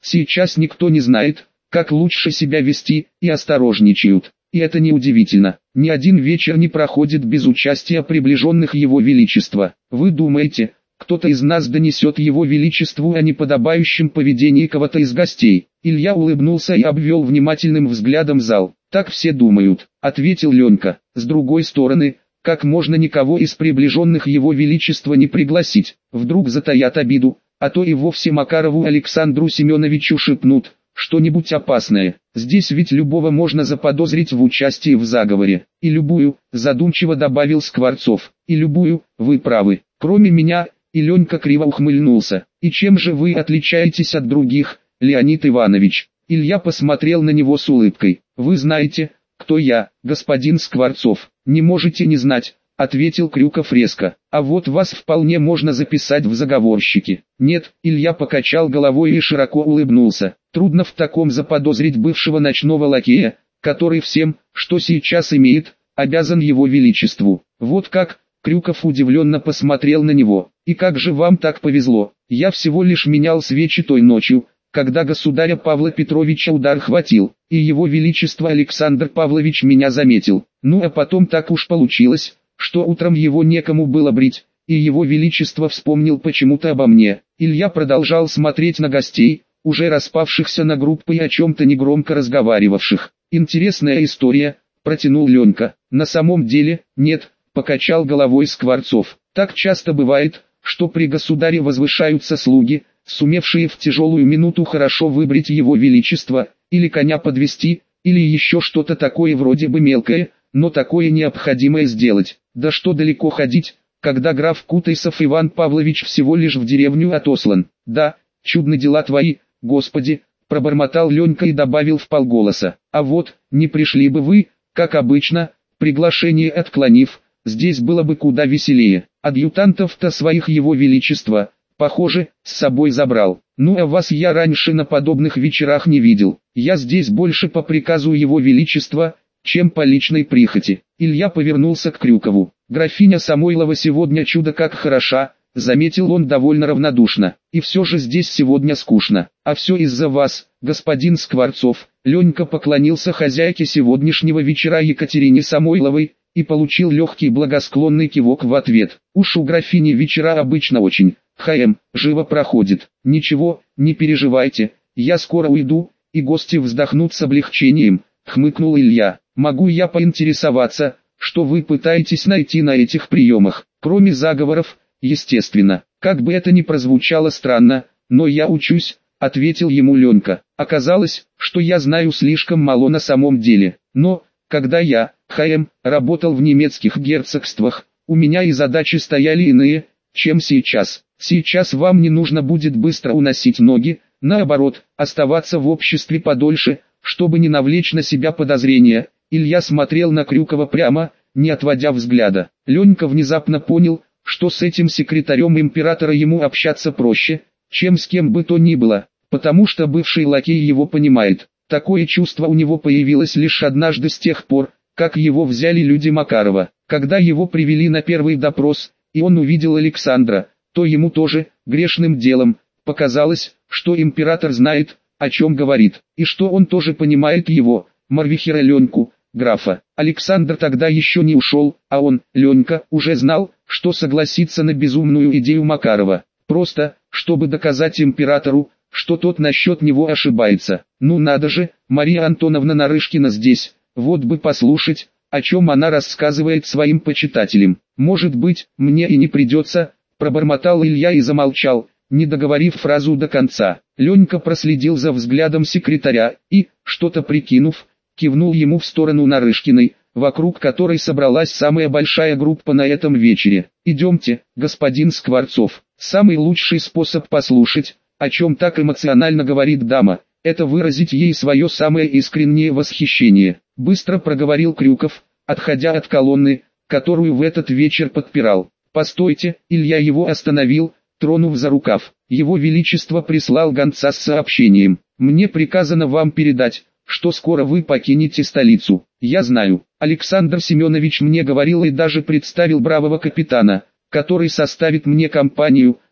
Сейчас никто не знает, как лучше себя вести, и осторожничают. И это неудивительно. Ни один вечер не проходит без участия приближенных Его Величества. Вы думаете, кто-то из нас донесет Его Величеству о неподобающем поведении кого-то из гостей? Илья улыбнулся и обвел внимательным взглядом зал. Так все думают, ответил Ленька. С другой стороны, как можно никого из приближенных Его Величества не пригласить? Вдруг затаят обиду, а то и вовсе Макарову Александру Семеновичу шепнут что-нибудь опасное. Здесь ведь любого можно заподозрить в участии в заговоре. И любую, задумчиво добавил Скворцов. И любую, вы правы. Кроме меня, и Ленька криво ухмыльнулся. И чем же вы отличаетесь от других, Леонид Иванович? Илья посмотрел на него с улыбкой. Вы знаете, кто я, господин Скворцов? Не можете не знать, ответил Крюков резко. А вот вас вполне можно записать в заговорщики. Нет, Илья покачал головой и широко улыбнулся. Трудно в таком заподозрить бывшего ночного лакея, который всем, что сейчас имеет, обязан Его Величеству. Вот как? Крюков удивленно посмотрел на него. И как же вам так повезло? Я всего лишь менял свечи той ночью, когда государя Павла Петровича удар хватил, и Его Величество Александр Павлович меня заметил. Ну а потом так уж получилось, что утром его некому было брить, и Его Величество вспомнил почему-то обо мне. Илья продолжал смотреть на гостей, уже распавшихся на группы и о чем-то негромко разговаривавших. «Интересная история», — протянул Ленька. «На самом деле, нет», — покачал головой Скворцов. «Так часто бывает, что при государе возвышаются слуги, сумевшие в тяжелую минуту хорошо выбрить Его Величество, или коня подвести, или еще что-то такое вроде бы мелкое, но такое необходимое сделать. Да что далеко ходить, когда граф Кутайсов Иван Павлович всего лишь в деревню отослан. Да, чудны дела твои, Господи», — пробормотал Ленька и добавил вполголоса. «А вот, не пришли бы вы, как обычно, приглашение отклонив, здесь было бы куда веселее. Адъютантов-то своих Его Величества, похоже, с собой забрал. Ну а вас я раньше на подобных вечерах не видел. Я здесь больше по приказу Его Величества, чем по личной прихоти». Илья повернулся к Крюкову. «Графиня Самойлова сегодня чудо как хороша», — заметил он довольно равнодушно. «И все же здесь сегодня скучно. А все из-за вас, господин Скворцов». Ленька поклонился хозяйке сегодняшнего вечера Екатерине Самойловой и получил легкий благосклонный кивок в ответ. «Уж у графини вечера обычно очень, хм, живо проходит. Ничего, не переживайте, я скоро уйду, и гости вздохнут с облегчением», — хмыкнул Илья. «Могу я поинтересоваться, что вы пытаетесь найти на этих приемах, кроме заговоров, естественно?» «Как бы это ни прозвучало странно, но я учусь», — ответил ему Ленька. «Оказалось, что я знаю слишком мало на самом деле. Но, когда я, хм, работал в немецких герцогствах, у меня и задачи стояли иные, чем сейчас. Сейчас вам не нужно будет быстро уносить ноги, наоборот, оставаться в обществе подольше, чтобы не навлечь на себя подозрения». Илья смотрел на Крюкова прямо, не отводя взгляда. Ленька внезапно понял, что с этим секретарем императора ему общаться проще, чем с кем бы то ни было, потому что бывший лакей его понимает. Такое чувство у него появилось лишь однажды с тех пор, как его взяли люди Макарова. Когда его привели на первый допрос, и он увидел Александра, то ему тоже, грешным делом, показалось, что император знает, о чем говорит, и что он тоже понимает его, Марвихера Леньку, графа. Александр тогда еще не ушел, а он, Ленька, уже знал, что согласится на безумную идею Макарова. Просто, чтобы доказать императору, что тот насчет него ошибается. Ну надо же, Мария Антоновна Нарышкина здесь, вот бы послушать, о чем она рассказывает своим почитателям. «Может быть, мне и не придется», — пробормотал Илья и замолчал, не договорив фразу до конца. Ленька проследил за взглядом секретаря и, что-то прикинув, кивнул ему в сторону Нарышкиной, вокруг которой собралась самая большая группа на этом вечере. «Идемте, господин Скворцов. Самый лучший способ послушать, о чем так эмоционально говорит дама, это выразить ей свое самое искреннее восхищение», — быстро проговорил Крюков, отходя от колонны, которую в этот вечер подпирал. «Постойте», — Илья его остановил, тронув за рукав. «Его Величество прислал гонца с сообщением. Мне приказано вам передать, что скоро вы покинете столицу. Я знаю, Александр Семенович мне говорил и даже представил бравого капитана, который составит мне компанию,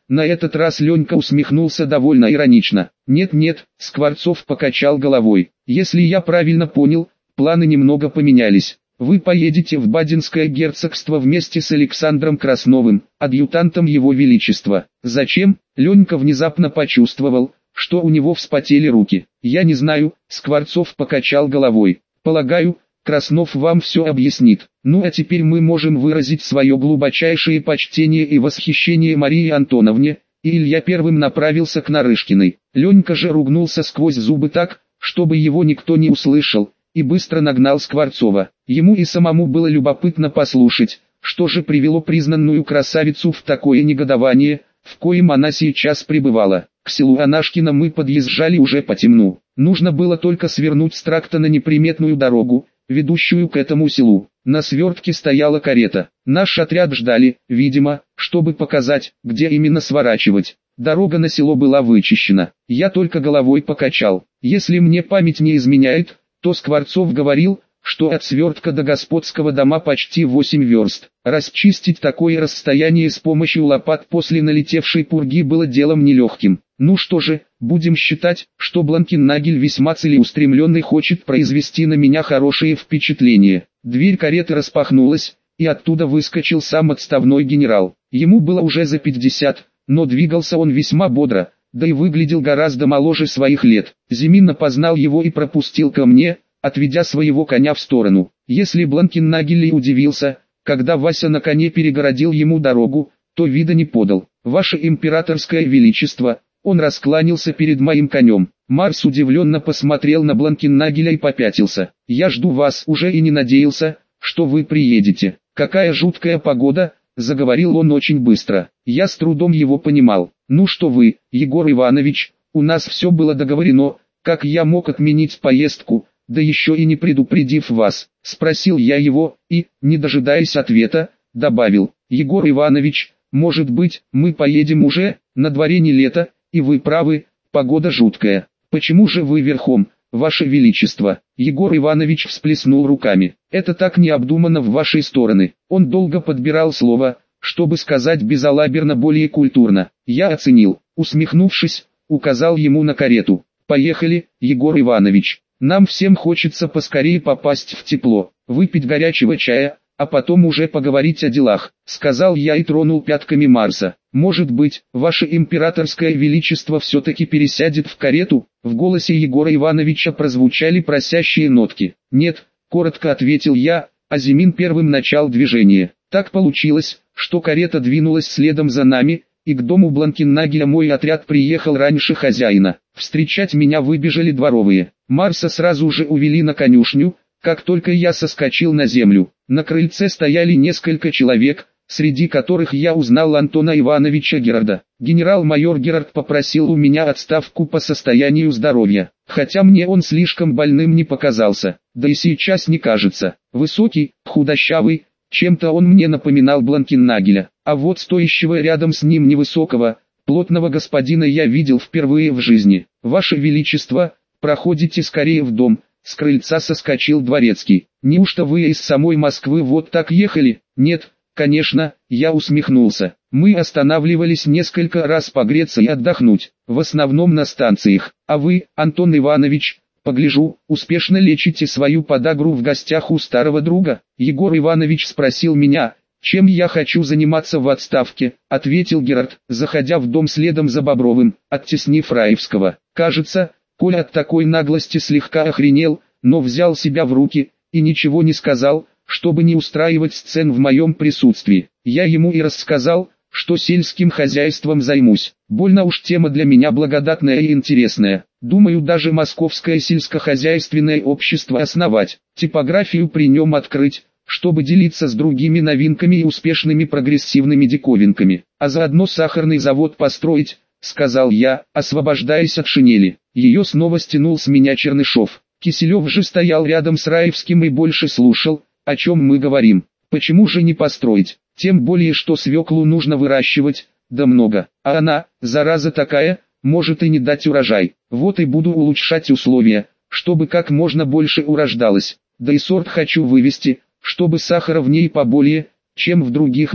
На этот раз Ленька усмехнулся довольно иронично. Нет-нет, Скворцов покачал головой. Если я правильно понял, планы немного поменялись. Вы поедете в Баденское герцогство вместе с Александром Красновым, адъютантом его величества. Зачем? Ленька внезапно почувствовал, что у него вспотели руки. Я не знаю, Скворцов покачал головой. Полагаю, Краснов вам все объяснит. Ну а теперь мы можем выразить свое глубочайшее почтение и восхищение Марии Антоновне, и Илья первым направился к Нарышкиной. Ленька же ругнулся сквозь зубы так, чтобы его никто не услышал, и быстро нагнал Скворцова. Ему и самому было любопытно послушать, что же привело признанную красавицу в такое негодование, в коем она сейчас пребывала. К селу Анашкино мы подъезжали уже по темну. Нужно было только свернуть с тракта на неприметную дорогу, ведущую к этому селу. На свертке стояла карета. Наш отряд ждали, видимо, чтобы показать, где именно сворачивать. Дорога на село была вычищена. Я только головой покачал. Если мне память не изменяет, то Скворцов говорил, что от свертка до господского дома почти восемь верст. Расчистить такое расстояние с помощью лопат после налетевшей пурги было делом нелегким. Ну что же, будем считать, что Бланкеннагель весьма целеустремленный хочет произвести на меня хорошее впечатление. Дверь кареты распахнулась, и оттуда выскочил сам отставной генерал. Ему было уже за пятьдесят, но двигался он весьма бодро, да и выглядел гораздо моложе своих лет. Зимин опознал его и пропустил ко мне, отведя своего коня в сторону. Если Бланкеннагель и удивился, когда Вася на коне перегородил ему дорогу, то вида не подал. «Ваше императорское величество», он раскланялся перед моим конем. Марс удивленно посмотрел на Бланкеннагеля и попятился. «Я жду вас уже и не надеялся, что вы приедете. Какая жуткая погода», — заговорил он очень быстро. Я с трудом его понимал. «Ну что вы, Егор Иванович, у нас все было договорено, как я мог отменить поездку, да еще и не предупредив вас?» — спросил я его, и, не дожидаясь ответа, добавил: «Егор Иванович, может быть, мы поедем уже, на дворе не лето, и вы правы, погода жуткая. Почему же вы верхом, ваше величество?» Егор Иванович всплеснул руками. «Это так необдуманно в вашей стороны». Он долго подбирал слово, чтобы сказать безалаберно, более культурно. Я оценил, усмехнувшись, указал ему на карету. «Поехали, Егор Иванович. Нам всем хочется поскорее попасть в тепло, выпить горячего чая, а потом уже поговорить о делах», — сказал я и тронул пятками Марса. «Может быть, ваше императорское величество все-таки пересядет в карету?» В голосе Егора Ивановича прозвучали просящие нотки. «Нет», — коротко ответил я, а Зимин первым начал движение. Так получилось, что карета двинулась следом за нами, и к дому Бланкеннагеля мой отряд приехал раньше хозяина. Встречать меня выбежали дворовые. Марса сразу же увели на конюшню, как только я соскочил на землю. На крыльце стояли несколько человек, среди которых я узнал Антона Ивановича Герарда. Генерал-майор Герард попросил у меня отставку по состоянию здоровья, хотя мне он слишком больным не показался, да и сейчас не кажется. Высокий, худощавый, чем-то он мне напоминал Бланкеннагеля, а вот стоящего рядом с ним невысокого, плотного господина я видел впервые в жизни. «Ваше Величество, проходите скорее в дом», — с крыльца соскочил дворецкий. «Неужто вы из самой Москвы вот так ехали?» «Нет, конечно», — я усмехнулся. «Мы останавливались несколько раз погреться и отдохнуть, в основном на станциях. А вы, Антон Иванович, погляжу, успешно лечите свою подагру в гостях у старого друга?» Егор Иванович спросил меня, чем я хочу заниматься в отставке, ответил Герард, заходя в дом следом за Бобровым, оттеснив Раевского. Кажется, Коля от такой наглости слегка охренел, но взял себя в руки и ничего не сказал, чтобы не устраивать сцен в моем присутствии. Я ему и рассказал, что сельским хозяйством займусь. Больно уж тема для меня благодатная и интересная. Думаю, даже Московское сельскохозяйственное общество основать, типографию при нем открыть, чтобы делиться с другими новинками и успешными прогрессивными диковинками, а заодно сахарный завод построить, сказал я, освобождаясь от шинели. Ее снова стянул с меня Чернышов. Киселев же стоял рядом с Раевским и больше слушал, о чем мы говорим. Почему же не построить? Тем более, что свеклу нужно выращивать, да много, а она, зараза такая, может и не дать урожай. Вот и буду улучшать условия, чтобы как можно больше урождалось, да и сорт хочу вывести, чтобы сахара в ней поболее, чем в других было.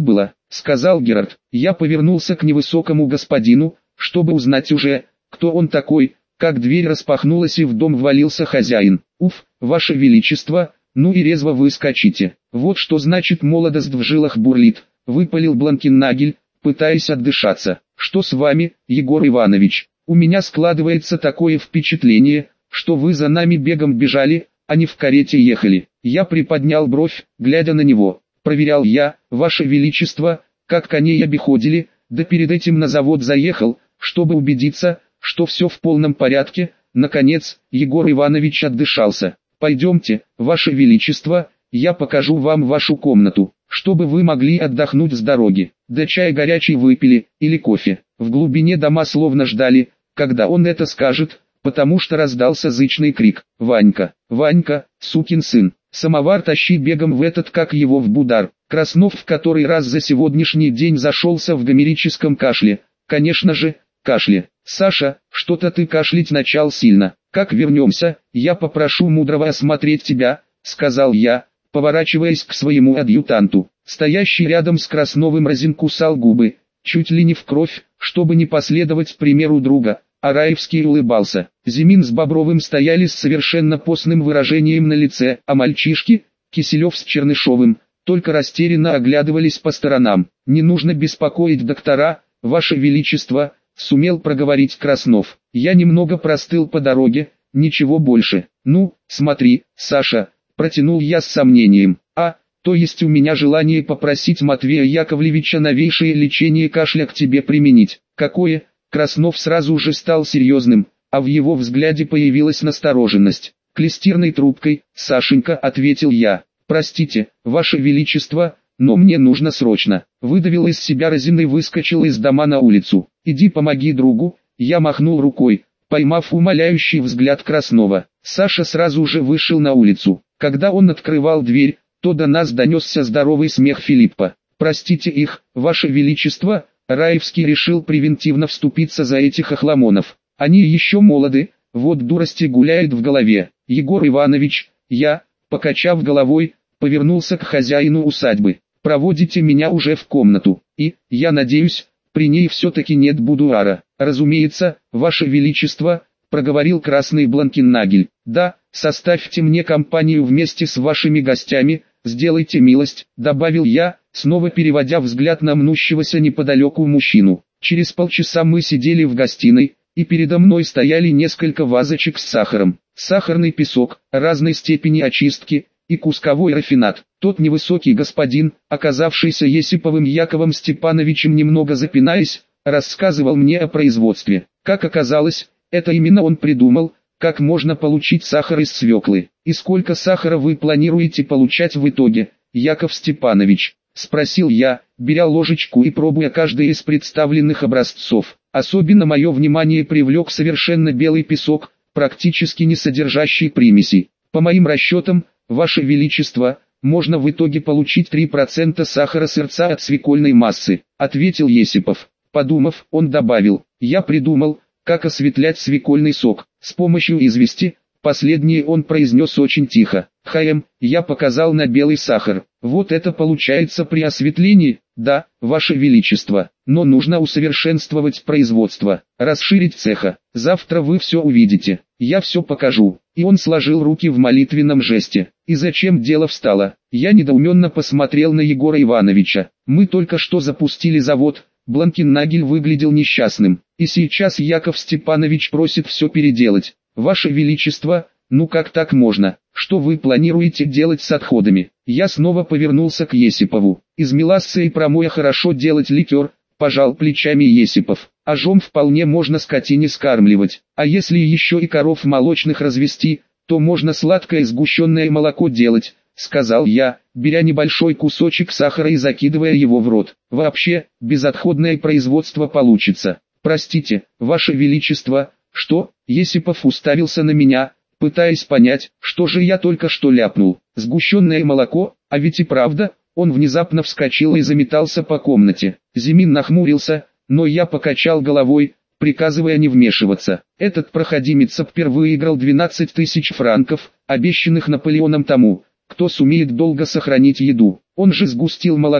сказал Герард. Я повернулся к невысокому господину, чтобы узнать уже, кто он такой, как дверь распахнулась и в дом ввалился хозяин. Уф, ваше величество, ну и резво вы скачите. Вот что значит молодость в жилах бурлит, выпалил Бланкеннагель, пытаясь отдышаться. Что с вами, Егор Иванович? У меня складывается такое впечатление, что вы за нами бегом бежали, а не в карете ехали. Я приподнял бровь, глядя на него. Проверял я, ваше величество, как коней обиходили, да перед этим на завод заехал, чтобы убедиться, что все в полном порядке. Наконец, Егор Иванович отдышался. Пойдемте, ваше величество, я покажу вам вашу комнату, чтобы вы могли отдохнуть с дороги. Да чай горячий выпили, или кофе. В глубине дома словно ждали, когда он это скажет, потому что раздался зычный крик. «Ванька! Ванька, сукин сын! Самовар тащи бегом в этот, как его, в будар!» Краснов в который раз за сегодняшний день зашелся в гомерическом кашле. Конечно же, кашле. «Саша, что-то ты кашлять начал сильно. Как вернемся, я попрошу Мудрого осмотреть тебя», — сказал я, поворачиваясь к своему адъютанту. Стоящий рядом с Красновым Разин кусал губы, чуть ли не в кровь, чтобы не последовать примеру друга. А Раевский улыбался. Зимин с Бобровым стояли с совершенно постным выражением на лице, а мальчишки, Киселев с Чернышовым, только растерянно оглядывались по сторонам. «Не нужно беспокоить доктора, ваше величество», — сумел проговорить Краснов. «Я немного простыл по дороге, ничего больше». «Ну, смотри, Саша», — протянул я с сомнением. «А, то есть у меня желание попросить Матвея Яковлевича новейшее лечение кашля к тебе применить». «Какое?» Краснов сразу же стал серьезным, а в его взгляде появилась настороженность. «Клестирной трубкой, Сашенька», — ответил я. «Простите, ваше величество, но мне нужно срочно». Выдавил из себя Разин и выскочил из дома на улицу. «Иди помоги другу», — я махнул рукой, поймав умоляющий взгляд Краснова. Саша сразу же вышел на улицу. Когда он открывал дверь, то до нас донесся здоровый смех Филиппа. «Простите их, ваше величество», — Раевский решил превентивно вступиться за этих охламонов. «Они еще молоды, вот дурости гуляет в голове». «Егор Иванович», я, покачав головой, повернулся к хозяину усадьбы. «Проводите меня уже в комнату, и, я надеюсь, при ней все-таки нет будуара». «Разумеется, ваше величество», — проговорил красный Бланкеннагель. «Да, составьте мне компанию вместе с вашими гостями, сделайте милость», — добавил я, снова переводя взгляд на мнущегося неподалеку мужчину. Через полчаса мы сидели в гостиной, и передо мной стояли несколько вазочек с сахаром, сахарный песок, разной степени очистки, и кусковой рафинат. Тот невысокий господин, оказавшийся Есиповым Яковом Степановичем, немного запинаясь, рассказывал мне о производстве. Как оказалось, это именно он придумал, как можно получить сахар из свеклы. «И сколько сахара вы планируете получать в итоге, Яков Степанович?» — спросил я, беря ложечку и пробуя каждый из представленных образцов. Особенно мое внимание привлек совершенно белый песок, практически не содержащий примесей. «По моим расчетам, ваше величество, можно в итоге получить три процента сахара сырца от свекольной массы», — ответил Есипов. Подумав, он добавил: «Я придумал, как осветлять свекольный сок, с помощью извести». Последнее он произнес очень тихо. «Хм, я показал на белый сахар. Вот это получается при осветлении?» «Да, ваше величество, но нужно усовершенствовать производство, расширить цеха. Завтра вы все увидите, я все покажу». И он сложил руки в молитвенном жесте. «И зачем дело встало?» Я недоуменно посмотрел на Егора Ивановича. «Мы только что запустили завод». Бланкеннагель выглядел несчастным. «И сейчас Яков Степанович просит все переделать. Ваше величество, ну как так можно? Что вы планируете делать с отходами?» Я снова повернулся к Есипову. «Из мелассы и промоя хорошо делать ликер», — пожал плечами Есипов. «Ажом вполне можно скотине скармливать. А если еще и коров молочных развести, то можно сладкое сгущенное молоко делать», — сказал я, беря небольшой кусочек сахара и закидывая его в рот. «Вообще, безотходное производство получится». «Простите, ваше величество». «Что?» — Есипов уставился на меня, пытаясь понять, что же я только что ляпнул. «Сгущенное молоко, а ведь и правда». Он внезапно вскочил и заметался по комнате. Зимин нахмурился, но я покачал головой, приказывая не вмешиваться. Этот проходимец впервые выиграл двенадцать тысяч франков, обещанных Наполеоном тому, кто сумеет долго сохранить еду. Он же сгустил молоко,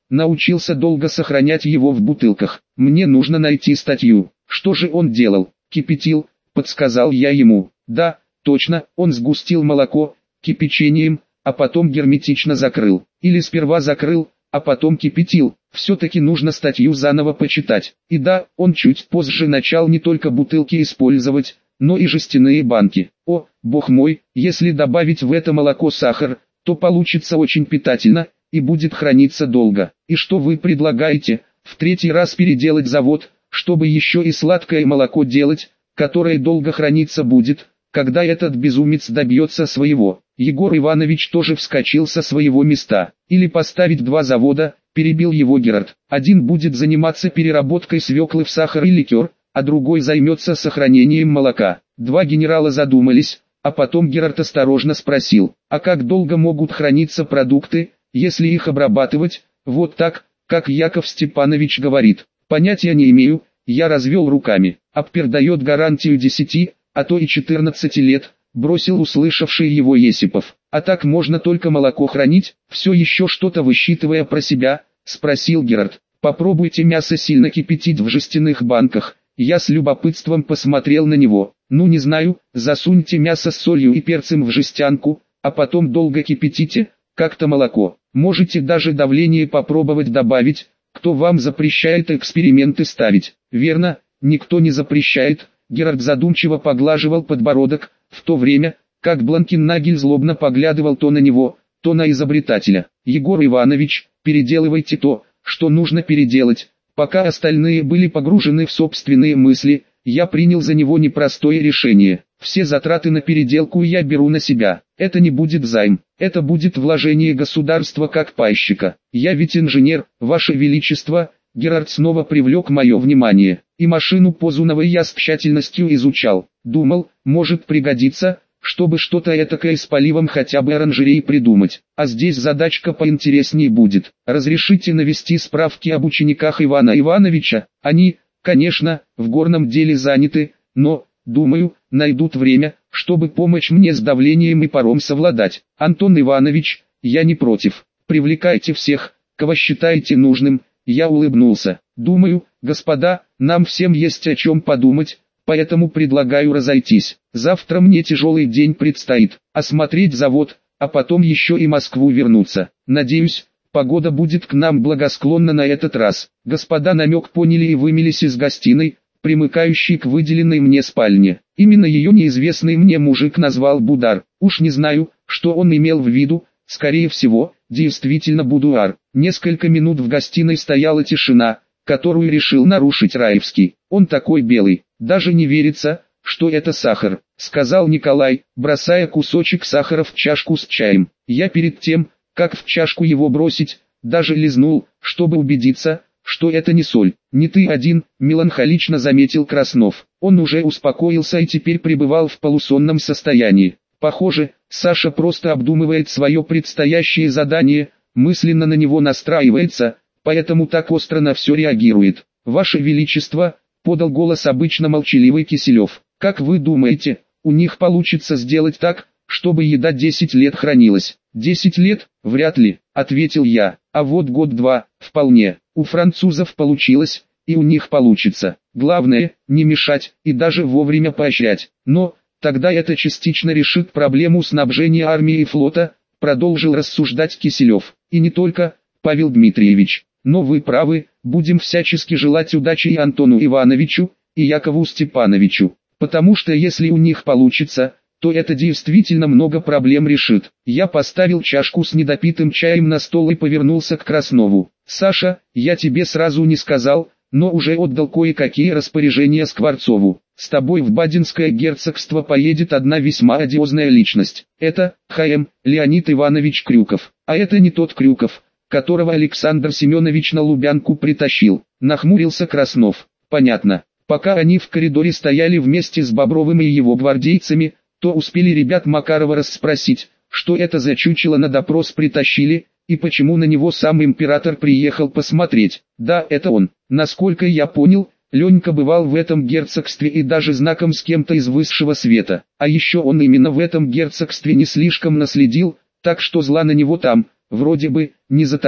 научился долго сохранять его в бутылках. Мне нужно найти статью. Что же он делал? Кипятил, подсказал я ему. Да, точно, он сгустил молоко кипячением, а потом герметично закрыл. Или сперва закрыл, а потом кипятил. Все-таки нужно статью заново почитать. И да, он чуть позже начал не только бутылки использовать, но и жестяные банки. О, бог мой, если добавить в это молоко сахар, то получится очень питательно и будет храниться долго. И что вы предлагаете? В третий раз переделать завод, чтобы еще и сладкое молоко делать, которое долго храниться будет, когда этот безумец добьется своего. Егор Иванович тоже вскочил со своего места. Или поставить два завода, перебил его Герард. Один будет заниматься переработкой свеклы в сахар и ликер, а другой займется сохранением молока. Два генерала задумались, а потом Герард осторожно спросил, а как долго могут храниться продукты, если их обрабатывать, вот так, как Яков Степанович говорит. Понятия не имею, я развел руками. Аппер дает гарантию десяти, а то и четырнадцати лет, бросил услышавший его Есипов. А так можно только молоко хранить, все еще что-то высчитывая про себя, спросил Герард. Попробуйте мясо сильно кипятить в жестяных банках. Я с любопытством посмотрел на него. Ну не знаю, засуньте мясо с солью и перцем в жестянку, а потом долго кипятите, как-то молоко. Можете даже давление попробовать добавить, кто вам запрещает эксперименты ставить. Верно, никто не запрещает. Герард задумчиво поглаживал подбородок, в то время, как Бланкеннагель злобно поглядывал то на него, то на изобретателя. Егор Иванович, переделывайте то, что нужно переделать. Пока остальные были погружены в собственные мысли, я принял за него непростое решение. Все затраты на переделку я беру на себя. Это не будет займ, это будет вложение государства как пайщика. Я ведь инженер, Ваше Величество. Герард снова привлек мое внимание. И машину Позуновой я с тщательностью изучал. Думал, может пригодится, чтобы что-то этакое с поливом хотя бы оранжерей придумать. А здесь задачка поинтереснее будет. Разрешите навести справки об учениках Ивана Ивановича? Они, конечно, в горном деле заняты, но, думаю, найдут время, чтобы помочь мне с давлением и паром совладать. Антон Иванович, я не против. Привлекайте всех, кого считаете нужным. Я улыбнулся. Думаю, господа, нам всем есть о чем подумать, поэтому предлагаю разойтись. Завтра мне тяжелый день предстоит. Осмотреть завод, а потом еще и Москву вернуться. Надеюсь, погода будет к нам благосклонна на этот раз. Господа намек поняли и вымелись из гостиной, примыкающей к выделенной мне спальне. Именно ее неизвестный мне мужик назвал Будар. Уж не знаю, что он имел в виду, скорее всего, действительно будуар. Несколько минут в гостиной стояла тишина, которую решил нарушить Раевский. Он такой белый, даже не верится, что это сахар, сказал Николай, бросая кусочек сахара в чашку с чаем. Я перед тем, как в чашку его бросить, даже лизнул, чтобы убедиться, что это не соль. Не ты один, меланхолично заметил Краснов. Он уже успокоился и теперь пребывал в полусонном состоянии. Похоже, Саша просто обдумывает свое предстоящее задание, мысленно на него настраивается, поэтому так остро на все реагирует. «Ваше Величество», — подал голос обычно молчаливый Киселев, — «как вы думаете, у них получится сделать так, чтобы еда десять лет хранилась?» «Десять лет? Вряд ли», — ответил я, — «а вот год-два, вполне. У французов получилось, и у них получится. Главное, не мешать и даже вовремя поощрять. Но, тогда это частично решит проблему снабжения армии и флота», — продолжил рассуждать Киселев. «И не только, Павел Дмитриевич. Но вы правы, будем всячески желать удачи и Антону Ивановичу, и Якову Степановичу. Потому что если у них получится, то это действительно много проблем решит». Я поставил чашку с недопитым чаем на стол и повернулся к Краснову. «Саша, я тебе сразу не сказал, но уже отдал кое-какие распоряжения Скворцову. С тобой в Бадинское герцогство поедет одна весьма одиозная личность. Это, ха-эм, Леонид Иванович Крюков. А это не тот Крюков, которого Александр Семенович на Лубянку притащил», — нахмурился Краснов. «Понятно». Пока они в коридоре стояли вместе с Бобровым и его гвардейцами, то успели ребят Макарова расспросить, что это за чучело на допрос притащили, и почему на него сам император приехал посмотреть. Да, это он. Насколько я понял, Ленька бывал в этом герцогстве и даже знаком с кем-то из высшего света. А еще он именно в этом герцогстве не слишком наследил, так что зла на него там, вроде бы, не затаили.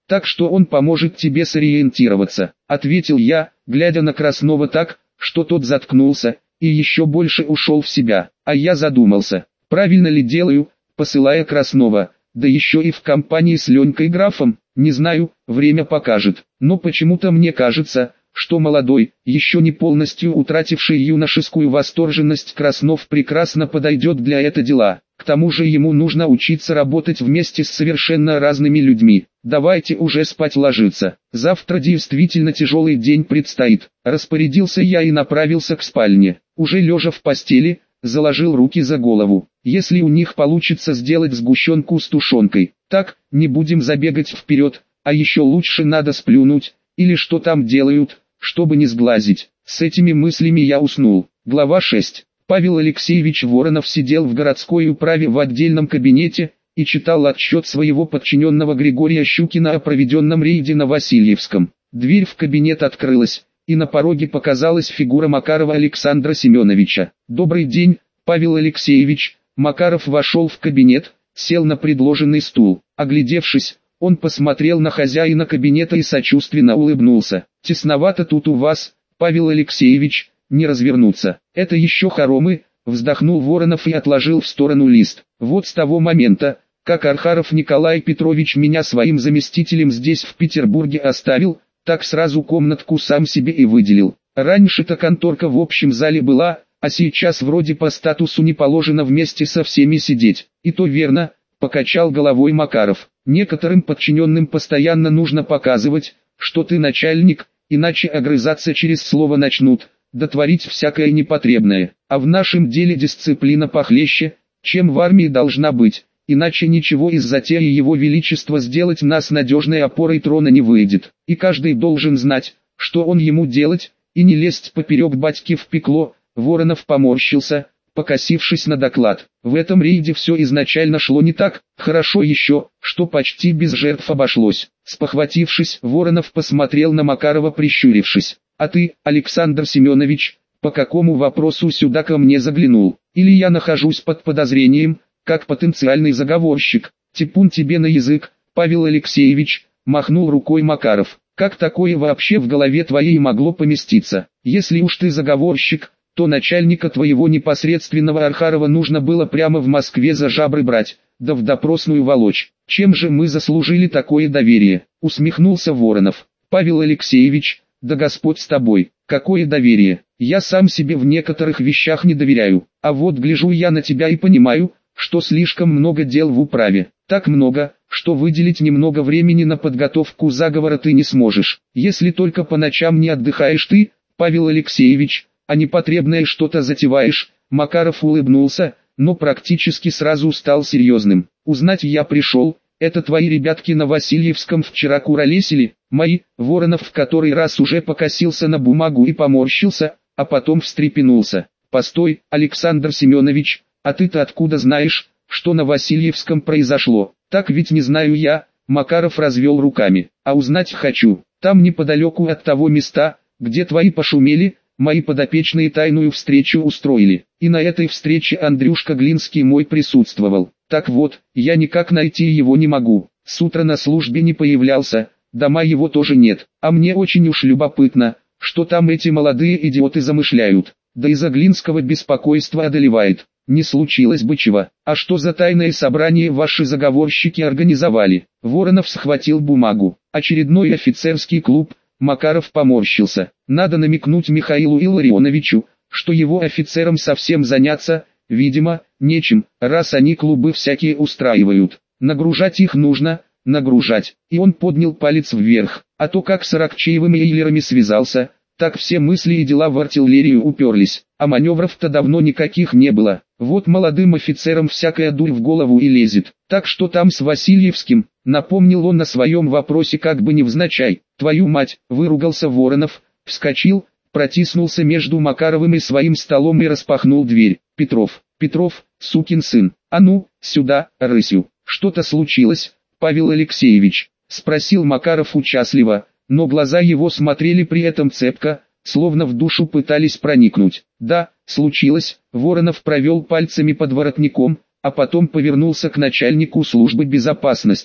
так что он поможет тебе сориентироваться», — ответил я, глядя на Краснова так, что тот заткнулся и еще больше ушел в себя. А я задумался, правильно ли делаю, посылая Краснова, да еще и в компании с Ленькой Графом. Не знаю, время покажет, но почему-то мне кажется, что молодой, еще не полностью утративший юношескую восторженность Краснов прекрасно подойдет для этого дела. К тому же ему нужно учиться работать вместе с совершенно разными людьми. Давайте уже спать ложиться. Завтра действительно тяжелый день предстоит. Распорядился я и направился к спальне. Уже лежа в постели, заложил руки за голову. Если у них получится сделать сгущенку с тушенкой, так, не будем забегать вперед, а еще лучше надо сплюнуть, или что там делают, чтобы не сглазить. С этими мыслями я уснул. Глава шесть. Павел Алексеевич Воронов сидел в городской управе в отдельном кабинете и читал отчет своего подчиненного Григория Щукина о проведенном рейде на Васильевском. Дверь в кабинет открылась, и на пороге показалась фигура Макарова Александра Семеновича. «Добрый день, Павел Алексеевич». Макаров вошел в кабинет, сел на предложенный стул. Оглядевшись, он посмотрел на хозяина кабинета и сочувственно улыбнулся. «Тесновато тут у вас, Павел Алексеевич, не развернуться». «Это еще хоромы», — вздохнул Воронов и отложил в сторону лист. «Вот с того момента, как Архаров Николай Петрович меня своим заместителем здесь в Петербурге оставил, так сразу комнатку сам себе и выделил. Раньше-то конторка в общем зале была, а сейчас вроде по статусу не положено вместе со всеми сидеть». «И то верно», — покачал головой Макаров. «Некоторым подчиненным постоянно нужно показывать, что ты начальник, иначе огрызаться через слово начнут, да творить всякое непотребное. А в нашем деле дисциплина похлеще, чем в армии должна быть, иначе ничего из затеи его величества сделать нас надежной опорой трона не выйдет. И каждый должен знать, что он ему делать, и не лезть поперек батьки в пекло». Воронов поморщился, покосившись на доклад. В этом рейде все изначально шло не так, хорошо еще, что почти без жертв обошлось. Спохватившись, Воронов посмотрел на Макарова, прищурившись. «А ты, Александр Семенович, по какому вопросу сюда ко мне заглянул? Или я нахожусь под подозрением, как потенциальный заговорщик?» «Типун тебе на язык, Павел Алексеевич», — махнул рукой Макаров. «Как такое вообще в голове твоей могло поместиться? Если уж ты заговорщик, то начальника твоего непосредственного Архарова нужно было прямо в Москве за жабры брать, да в допросную волочь. Чем же мы заслужили такое доверие?» — усмехнулся Воронов. «Павел Алексеевич, да Господь с тобой, какое доверие? Я сам себе в некоторых вещах не доверяю, а вот гляжу я на тебя и понимаю, что слишком много дел в управе. Так много, что выделить немного времени на подготовку заговора ты не сможешь. Если только по ночам не отдыхаешь ты, Павел Алексеевич, а непотребное что-то затеваешь». Макаров улыбнулся, но практически сразу стал серьезным. «Узнать я пришел, это твои ребятки на Васильевском вчера куролесили?» «Мои». Воронов в который раз уже покосился на бумагу и поморщился, а потом встрепенулся. «Постой, Александр Семенович, а ты-то откуда знаешь, что на Васильевском произошло?» «Так ведь не знаю я», — Макаров развел руками. «А узнать хочу. Там неподалеку от того места, где твои пошумели, мои подопечные тайную встречу устроили, и на этой встрече Андрюшка Глинский мой присутствовал. Так вот, я никак найти его не могу, с утра на службе не появлялся, дома его тоже нет, а мне очень уж любопытно, что там эти молодые идиоты замышляют, да из-за Глинского беспокойство одолевает. Не случилось бы чего. А что за тайное собрание ваши заговорщики организовали?» Воронов схватил бумагу. «Очередной офицерский клуб». Макаров поморщился. «Надо намекнуть Михаилу Илларионовичу, что его офицерам совсем заняться, видимо, нечем, раз они клубы всякие устраивают. Нагружать их нужно, нагружать». И он поднял палец вверх. А то как с Аракчеевым и Эйлерами связался, так все мысли и дела в артиллерию уперлись, а маневров-то давно никаких не было. Вот молодым офицерам всякая дурь в голову и лезет. Так что там с Васильевским, напомнил он на своем вопросе как бы невзначай. «Твою мать!» — выругался Воронов, вскочил, протиснулся между Макаровым и своим столом и распахнул дверь. «Петров, Петров, сукин сын, а ну, сюда, рысью!» «Что-то случилось, Павел Алексеевич?» — спросил Макаров участливо, но глаза его смотрели при этом цепко, словно в душу пытались проникнуть. «Да, случилось», — Воронов провел пальцами под воротником, а потом повернулся к начальнику службы безопасности.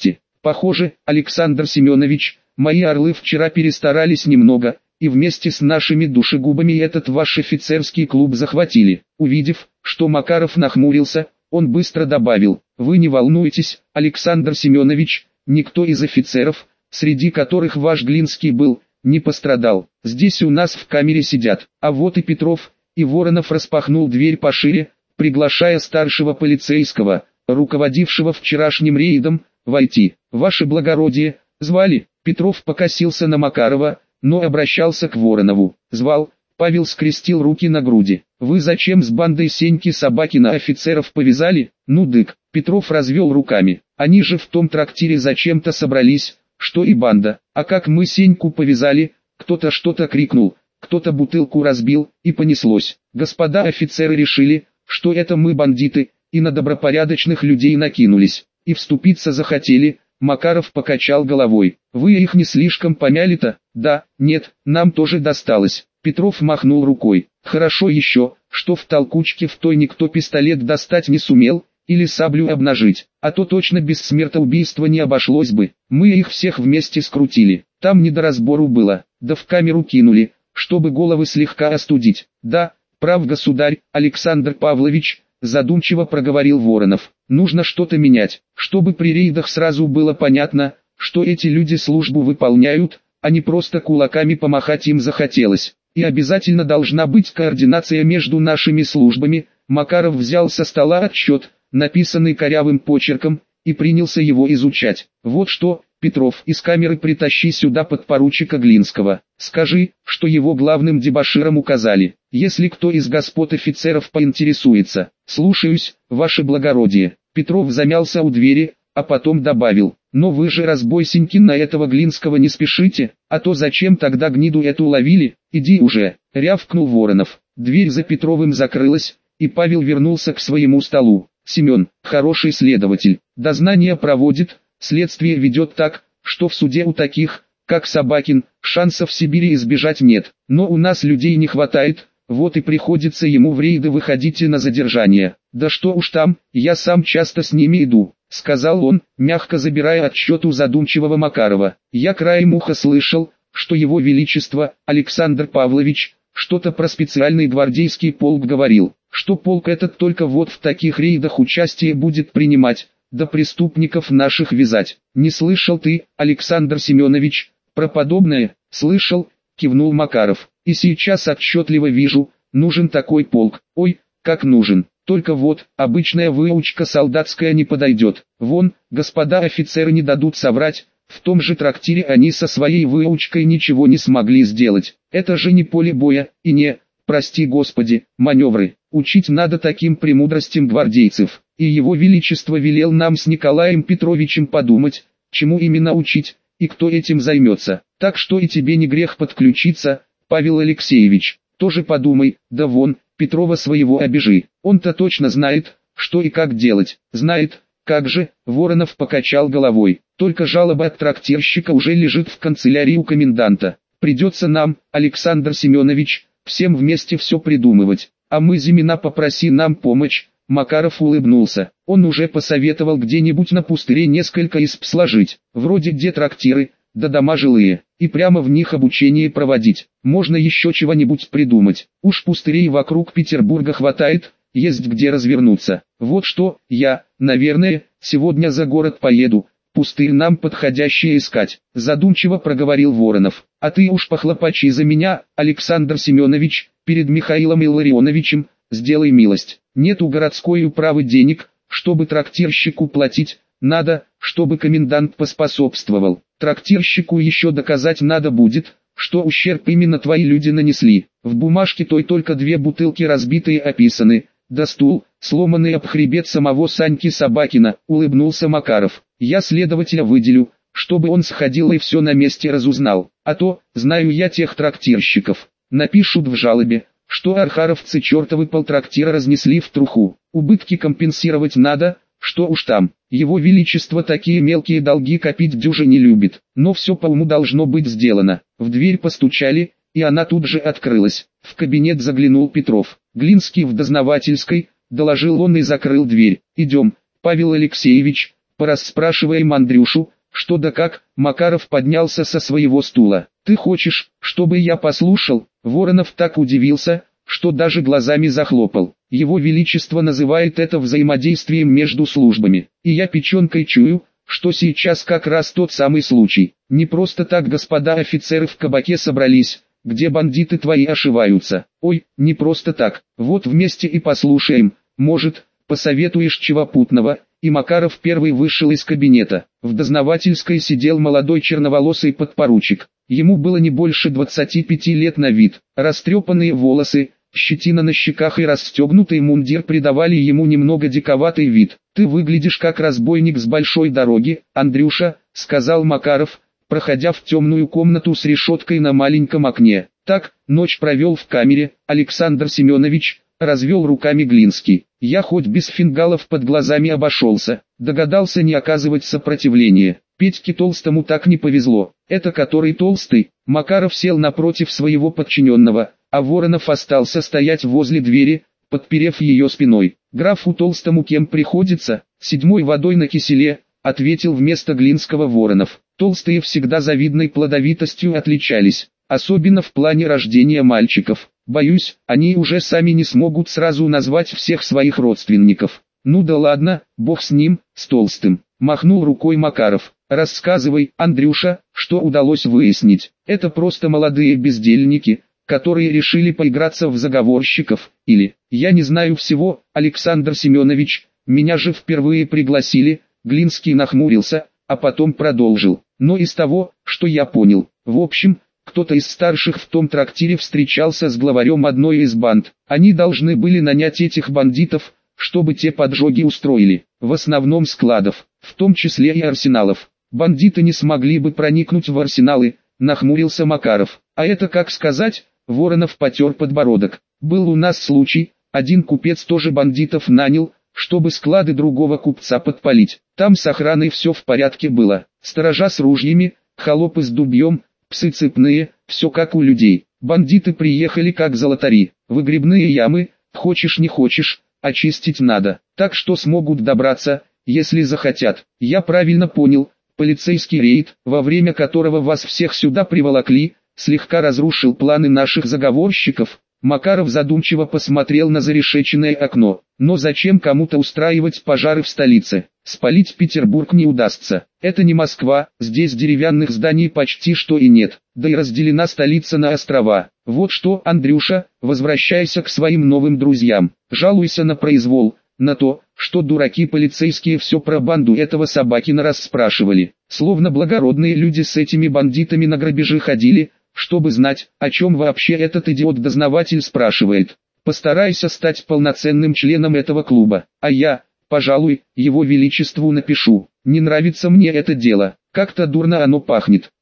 Похоже, Александр Семенович, мои орлы вчера перестарались немного, и вместе с нашими душегубами этот ваш офицерский клуб захватили. Увидев, что Макаров нахмурился, он быстро добавил: вы не волнуйтесь, Александр Семенович, никто из офицеров, среди которых ваш Глинский был, не пострадал. Здесь у нас в камере сидят. А вот и Петров. И Воронов распахнул дверь пошире, приглашая старшего полицейского, руководившего вчерашним рейдом, войти. Ваше благородие, звали? Петров покосился на Макарова, но обращался к Воронову. Звал. Павел скрестил руки на груди. Вы зачем с бандой Сеньки Собакина офицеров повязали? Ну дык. Петров развел руками. Они же в том трактире зачем-то собрались, что и банда. А как мы Сеньку повязали, кто-то что-то крикнул, кто-то бутылку разбил, и понеслось. Господа офицеры решили, что это мы бандиты, и на добропорядочных людей накинулись. И вступиться захотели. Макаров покачал головой. Вы их не слишком помяли-то? Да, нет, нам тоже досталось. Петров махнул рукой. Хорошо еще, что в толкучке в той никто пистолет достать не сумел, или саблю обнажить, а то точно без смертоубийства не обошлось бы. Мы их всех вместе скрутили, там не до разбору было, да в камеру кинули, чтобы головы слегка остудить. Да, прав государь, Александр Павлович, задумчиво проговорил Воронов. Нужно что-то менять, чтобы при рейдах сразу было понятно, что эти люди службу выполняют, а не просто кулаками помахать им захотелось. И обязательно должна быть координация между нашими службами. Макаров взял со стола отчет, написанный корявым почерком, и принялся его изучать. Вот что, Петров, из камеры притащи сюда подпоручика Глинского. Скажи, что его главным дебоширом указали. Если кто из господ офицеров поинтересуется. Слушаюсь, ваше благородие. Петров замялся у двери, а потом добавил. Но вы же, разбойсеньки, на этого Глинского не спешите, а то зачем тогда гниду эту ловили? Иди уже, рявкнул Воронов. Дверь за Петровым закрылась, и Павел вернулся к своему столу. Семен, хороший следователь, дознание проводит, следствие ведет так, что в суде у таких, как Собакин, шансов в Сибири избежать нет. Но у нас людей не хватает, вот и приходится ему в рейды выходить и на задержание. Да что уж там, я сам часто с ними иду, сказал он, мягко забирая отчет у задумчивого Макарова. Я краем уха слышал, что его величество, Александр Павлович, что-то про специальный гвардейский полк говорил, что полк этот только вот в таких рейдах участие будет принимать, да преступников наших вязать. Не слышал ты, Александр Семенович, про подобное? Слышал, кивнул Макаров. И сейчас отчетливо вижу, нужен такой полк. Ой, как нужен. Только вот, обычная выучка солдатская не подойдет. Вон, господа офицеры не дадут соврать, в том же трактире они со своей выучкой ничего не смогли сделать. Это же не поле боя, и не, прости господи, маневры. Учить надо таким премудростям гвардейцев. И его величество велел нам с Николаем Петровичем подумать, чему именно учить, и кто этим займется. Так что и тебе не грех подключиться, Павел Алексеевич. Тоже подумай, да вон, Петрова своего обижи. Он-то точно знает, что и как делать. Знает, как же, Воронов покачал головой. Только жалоба от трактирщика уже лежит в канцелярии у коменданта. Придется нам, Александр Семенович, всем вместе все придумывать. А мы, Зимина, попроси нам помощь. Макаров улыбнулся. Он уже посоветовал где-нибудь на пустыре несколько исп сложить, вроде где трактиры, да дома жилые, и прямо в них обучение проводить. Можно еще чего-нибудь придумать. Уж пустырей вокруг Петербурга хватает, есть где развернуться. Вот что, я, наверное, сегодня за город поеду, пустырь нам подходящее искать, задумчиво проговорил Воронов. А ты уж похлопочи за меня, Александр Семенович, перед Михаилом Илларионовичем, сделай милость. Нет у городской управы денег, чтобы трактирщику платить, надо, чтобы комендант поспособствовал. Трактирщику еще доказать надо будет, что ущерб именно твои люди нанесли. В бумажке той только две бутылки разбитые описаны, да стул, сломанный об хребет самого Саньки Собакина, улыбнулся Макаров. Я следователя выделю, чтобы он сходил и все на месте разузнал. А то, знаю я тех трактирщиков, напишут в жалобе, что архаровцы чертовы полтрактира разнесли в труху. Убытки компенсировать надо, что уж там. Его величество такие мелкие долги копить дюже не любит. Но все по уму должно быть сделано. В дверь постучали, и она тут же открылась. В кабинет заглянул Петров. Глинский в дознавательской, доложил он и закрыл дверь. Идем, Павел Алексеевич, порасспрашиваем Андрюшу, Что да как? Макаров поднялся со своего стула. Ты хочешь, чтобы я послушал? Воронов так удивился, что даже глазами захлопал. Его Величество называет это взаимодействием между службами. И я печенкой чую, что сейчас как раз тот самый случай. Не просто так господа офицеры в кабаке собрались, где бандиты твои ошиваются. Ой, не просто так. Вот вместе и послушаем. Может, посоветуешь чего путного? И Макаров первый вышел из кабинета. В дознавательской сидел молодой черноволосый подпоручик. Ему было не больше двадцати пяти лет на вид. Растрепанные волосы, щетина на щеках и расстегнутый мундир придавали ему немного диковатый вид. «Ты выглядишь как разбойник с большой дороги, Андрюша», — сказал Макаров, проходя в темную комнату с решеткой на маленьком окне. «Так, ночь провел в камере, Александр Семенович», — развел руками Глинский. «Я хоть без фингалов под глазами обошелся, догадался не оказывать сопротивления. Петьке Толстому так не повезло. Это который Толстый?» Макаров сел напротив своего подчиненного, а Воронов остался стоять возле двери, подперев ее спиной. «Графу Толстому кем приходится? Седьмой водой на киселе», — ответил вместо Глинского Воронов. Толстые всегда завидной плодовитостью отличались, особенно в плане рождения мальчиков. Боюсь, они уже сами не смогут сразу назвать всех своих родственников. «Ну да ладно, бог с ним, с Толстым», — махнул рукой Макаров. «Рассказывай, Андрюша, что удалось выяснить. Это просто молодые бездельники, которые решили поиграться в заговорщиков, или, я не знаю всего, Александр Семенович, меня же впервые пригласили». Глинский нахмурился, а потом продолжил. «Но из того, что я понял, в общем, кто-то из старших в том трактире встречался с главарем одной из банд. Они должны были нанять этих бандитов, чтобы те поджоги устроили, в основном складов, в том числе и арсеналов. Бандиты не смогли бы проникнуть в арсеналы», — нахмурился Макаров. «А это как сказать?» — Воронов потер подбородок. «Был у нас случай, один купец тоже бандитов нанял, чтобы склады другого купца подпалить. Там с охраной все в порядке было. Сторожа с ружьями, холопы с дубьем, псы цепные, все как у людей. Бандиты приехали как золотари. Выгребные ямы, хочешь не хочешь, очистить надо. Так что смогут добраться, если захотят. Я правильно понял, полицейский рейд, во время которого вас всех сюда приволокли, слегка разрушил планы наших заговорщиков». Макаров задумчиво посмотрел на зарешеченное окно. «Но зачем кому-то устраивать пожары в столице? Спалить Петербург не удастся. Это не Москва, здесь деревянных зданий почти что и нет. Да и разделена столица на острова. Вот что, Андрюша, возвращайся к своим новым друзьям. Жалуйся на произвол, на то, что дураки полицейские все про банду этого Собакина расспрашивали. Словно благородные люди с этими бандитами на грабежи ходили, чтобы знать, о чем вообще этот идиот-дознаватель спрашивает. Постарайся стать полноценным членом этого клуба, а я, пожалуй, его величеству напишу. Не нравится мне это дело, как-то дурно оно пахнет».